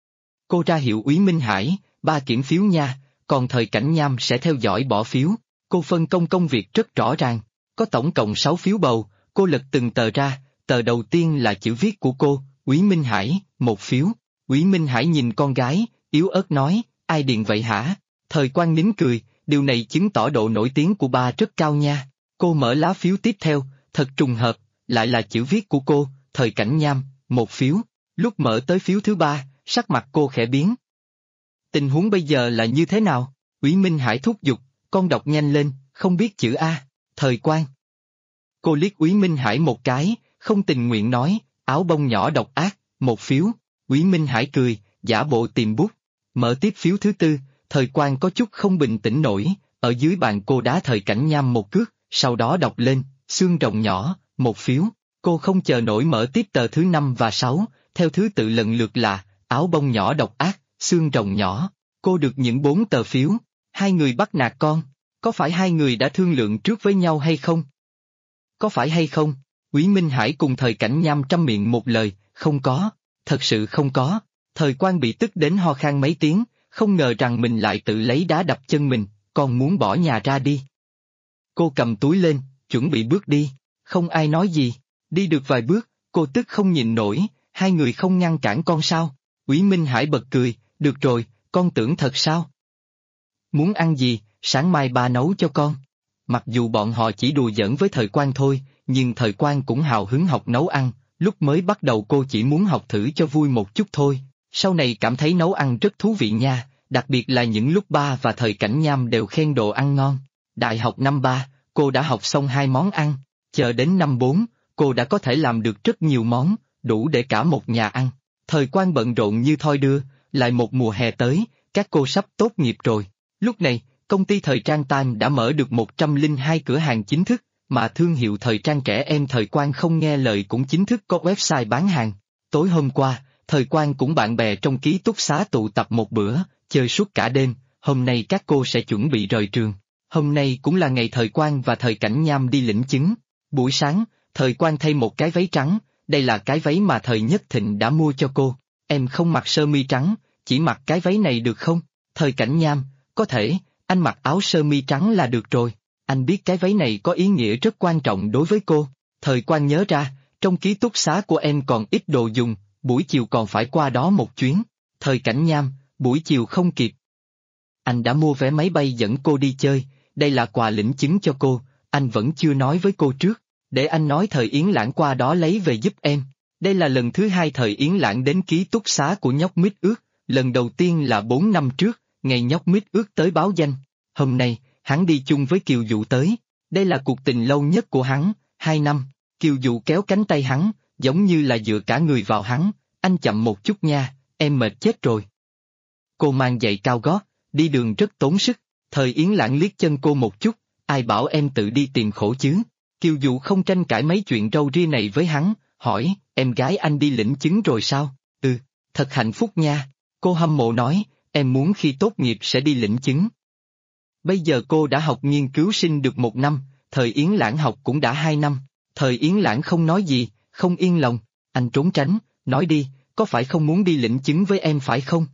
Cô ra hiệu Úy Minh Hải, ba kiểm phiếu nha, còn Thời Cảnh Nham sẽ theo dõi bỏ phiếu. Cô phân công công việc rất rõ ràng, có tổng cộng 6 phiếu bầu, cô lật từng tờ ra, tờ đầu tiên là chữ viết của cô, Úy Minh Hải, 1 phiếu. Úy Minh Hải nhìn con gái, yếu ớt nói, ai điền vậy hả? Thời Quang nín cười, điều này chứng tỏ độ nổi tiếng của ba rất cao nha. Cô mở lá phiếu tiếp theo, thật trùng hợp, lại là chữ viết của cô, Thời Cảnh Nham, 1 phiếu. Lúc mở tới phiếu thứ 3, sắc mặt cô khẽ biến. Tình huống bây giờ là như thế nào? Úy Minh Hải thúc giục, con đọc nhanh lên, không biết chữ A. Thời Quang. Cô liếc Úy Minh Hải một cái, không tình nguyện nói, áo bông nhỏ độc ác, 1 phiếu. Úy Minh Hải cười, giả bộ tìm bút. Mở tiếp phiếu thứ 4, Thời Quang có chút không bình tĩnh nổi, ở dưới bàn cô đá Thời Cảnh Nham một cước, sau đó đọc lên, xương rồng nhỏ, 1 phiếu. Cô không chờ nổi mở tiếp tờ thứ 5 và 6, theo thứ tự lần lượt là, áo bông nhỏ độc ác, xương rồng nhỏ. Cô được những 4 tờ phiếu. Hai người bắt nạt con, có phải hai người đã thương lượng trước với nhau hay không? Có phải hay không? Úy Minh Hải cùng Thời Cảnh Nham trăm miệng một lời, không có, thật sự không có. Thời Quang bị tức đến ho khan mấy tiếng, không ngờ rằng mình lại tự lấy đá đập chân mình, còn muốn bỏ nhà ra đi. Cô cầm túi lên, chuẩn bị bước đi, không ai nói gì, đi được vài bước, cô tức không nhịn nổi, hai người không ngăn cản con sao? Úy Minh Hải bật cười, được rồi, con tưởng thật sao? Muốn ăn gì, sáng mai ba nấu cho con. Mặc dù bọn họ chỉ đùa giỡn với Thời Quang thôi, nhưng Thời Quang cũng hào hứng học nấu ăn, lúc mới bắt đầu cô chỉ muốn học thử cho vui một chút thôi, sau này cảm thấy nấu ăn rất thú vị nha, đặc biệt là những lúc ba và Thời Cảnh Nham đều khen đồ ăn ngon. Đại học năm 3, cô đã học xong 2 món ăn, chờ đến năm 4, cô đã có thể làm được rất nhiều món, đủ để cả một nhà ăn. Thời Quang bận rộn như thoi đưa, lại một mùa hè tới, các cô sắp tốt nghiệp rồi. Lúc này, công ty thời trang Time đã mở được 102 cửa hàng chính thức, mà thương hiệu thời trang trẻ em Thời Quang không nghe lời cũng chính thức có website bán hàng. Tối hôm qua, Thời Quang cũng bạn bè trong ký túc xá tụ tập một bữa, chơi suốt cả đêm, hôm nay các cô sẽ chuẩn bị rời trường. Hôm nay cũng là ngày Thời Quang và Thời Cảnh Nham đi lĩnh chứng. Buổi sáng, Thời Quang thay một cái váy trắng, đây là cái váy mà Thời Nhất Thịnh đã mua cho cô. Em không mặc sơ mi trắng, chỉ mặc cái váy này được không? Thời Cảnh Nham, có thể, anh mặc áo sơ mi trắng là được rồi. Anh biết cái váy này có ý nghĩa rất quan trọng đối với cô. Thời Quang nhớ ra, trong ký túc xá của em còn ít đồ dùng, buổi chiều còn phải qua đó một chuyến. Thời Cảnh Nham, buổi chiều không kịp. Anh đã mua vé máy bay dẫn cô đi chơi, đây là quà lĩnh chứng cho cô, anh vẫn chưa nói với cô trước, để anh nói Thời Yến Lãng qua đó lấy về giúp em. Đây là lần thứ hai Thời Yến Lãng đến ký túc xá của nhóc Mít Ước, lần đầu tiên là 4 năm trước, ngày nhóc Mít Ước tới báo danh. Hôm nay, hắn đi chung với Kiều Dụ tới. Đây là cuộc tình lâu nhất của hắn, 2 năm. Kiều Dụ kéo cánh tay hắn, giống như là dựa cả người vào hắn. Anh chậm một chút nha, em mệt chết rồi. Cô mang giày cao gót, đi đường rất tốn sức. Thời Yến Lãng liếc chân cô một chút, ai bảo em tự đi tìm khổ chứ. Kiều Dụ không tranh cãi mấy chuyện râu ria này với hắn, hỏi, em gái anh đi lĩnh chứng rồi sao? Ừ, thật hạnh phúc nha. Cô hâm mộ nói, em muốn khi tốt nghiệp sẽ đi lĩnh chứng. Bây giờ cô đã học nghiên cứu sinh được 1 năm, Thời Yến Lãng học cũng đã 2 năm. Thời Yến Lãng không nói gì, không yên lòng, anh trốn tránh, nói đi, có phải không muốn đi lĩnh chứng với em phải không?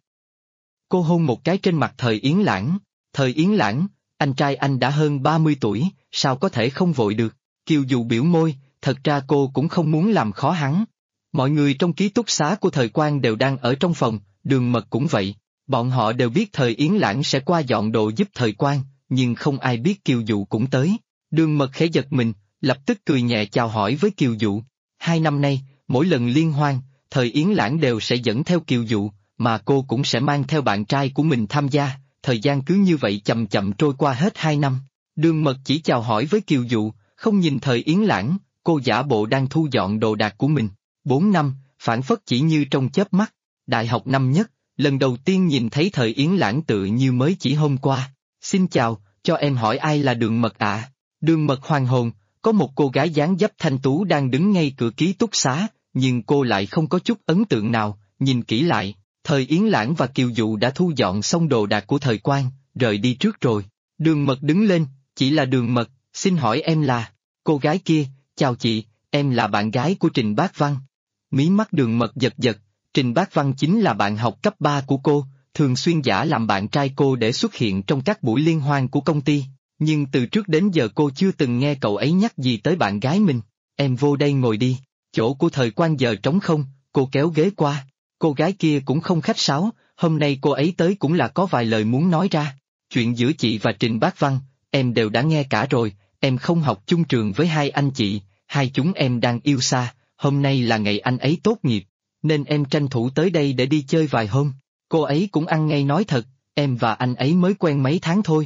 Cô hôn một cái trên mặt Thời Yến Lãng. Thời Yến Lãng, anh trai anh đã hơn 30 tuổi, sao có thể không vội được? Kiều Dụ biểu môi, thật ra cô cũng không muốn làm khó hắn. Mọi người trong ký túc xá của Thời Quang đều đang ở trong phòng, Đường Mật cũng vậy. Bọn họ đều biết Thời Yến Lãng sẽ qua dọn đồ giúp Thời Quang, nhưng không ai biết Kiều Dụ cũng tới. Đường Mật khẽ giật mình, lập tức cười nhẹ chào hỏi với Kiều Dụ. 2 năm nay, mỗi lần liên hoan, Thời Yến Lãng đều sẽ dẫn theo Kiều Dụ, mà cô cũng sẽ mang theo bạn trai của mình tham gia. Thời gian cứ như vậy chậm chậm trôi qua hết 2 năm. Đường Mật chỉ chào hỏi với Kiều Dụ, không nhìn Thời Yến Lãng, cô giả bộ đang thu dọn đồ đạc của mình. 4 năm, phảng phất chỉ như trong chớp mắt. Đại học năm nhất, lần đầu tiên nhìn thấy Thời Yến Lãng tự như mới chỉ hôm qua. Xin chào, cho em hỏi ai là Đường Mật ạ? Đường Mật hoàn hồn, có một cô gái dáng dấp thanh tú đang đứng ngay cửa ký túc xá, nhưng cô lại không có chút ấn tượng nào, nhìn kỹ lại, Thời Yến Lãng và Kiều Dụ đã thu dọn xong đồ đạc của Thời Quang, rời đi trước rồi. Đường Mật đứng lên, chỉ là Đường Mật, xin hỏi em là... Cô gái kia, chào chị, em là bạn gái của Trình Bác Văn. Mí mắt Đường Mật giật giật, Trình Bác Văn chính là bạn học cấp 3 của cô, thường xuyên giả làm bạn trai cô để xuất hiện trong các buổi liên hoan của công ty, nhưng từ trước đến giờ cô chưa từng nghe cậu ấy nhắc gì tới bạn gái mình. Em vô đây ngồi đi, chỗ của Thời Quang giờ trống không, cô kéo ghế qua. Cô gái kia cũng không khách sáo, hôm nay cô ấy tới cũng là có vài lời muốn nói ra. Chuyện giữa chị và Trình Bác Văn, em đều đã nghe cả rồi, em không học chung trường với hai anh chị, hai chúng em đang yêu xa, hôm nay là ngày anh ấy tốt nghiệp, nên em tranh thủ tới đây để đi chơi vài hôm. Cô ấy cũng ăn ngay nói thật, em và anh ấy mới quen mấy tháng thôi.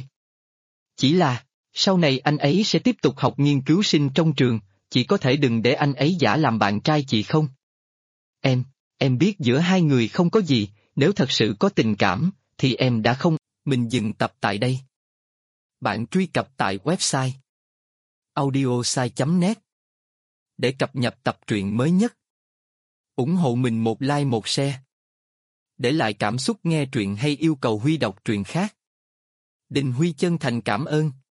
Chỉ là, sau này anh ấy sẽ tiếp tục học nghiên cứu sinh trong trường, chị có thể đừng để anh ấy giả làm bạn trai chị không? Em biết giữa hai người không có gì, nếu thật sự có tình cảm, thì em đã không... Mình dừng tập tại đây. Bạn truy cập tại website audiosai.net để cập nhật tập truyện mới nhất. Ủng hộ mình một like một share. Để lại cảm xúc nghe truyện hay yêu cầu Huy đọc truyện khác. Đình Huy chân thành cảm ơn.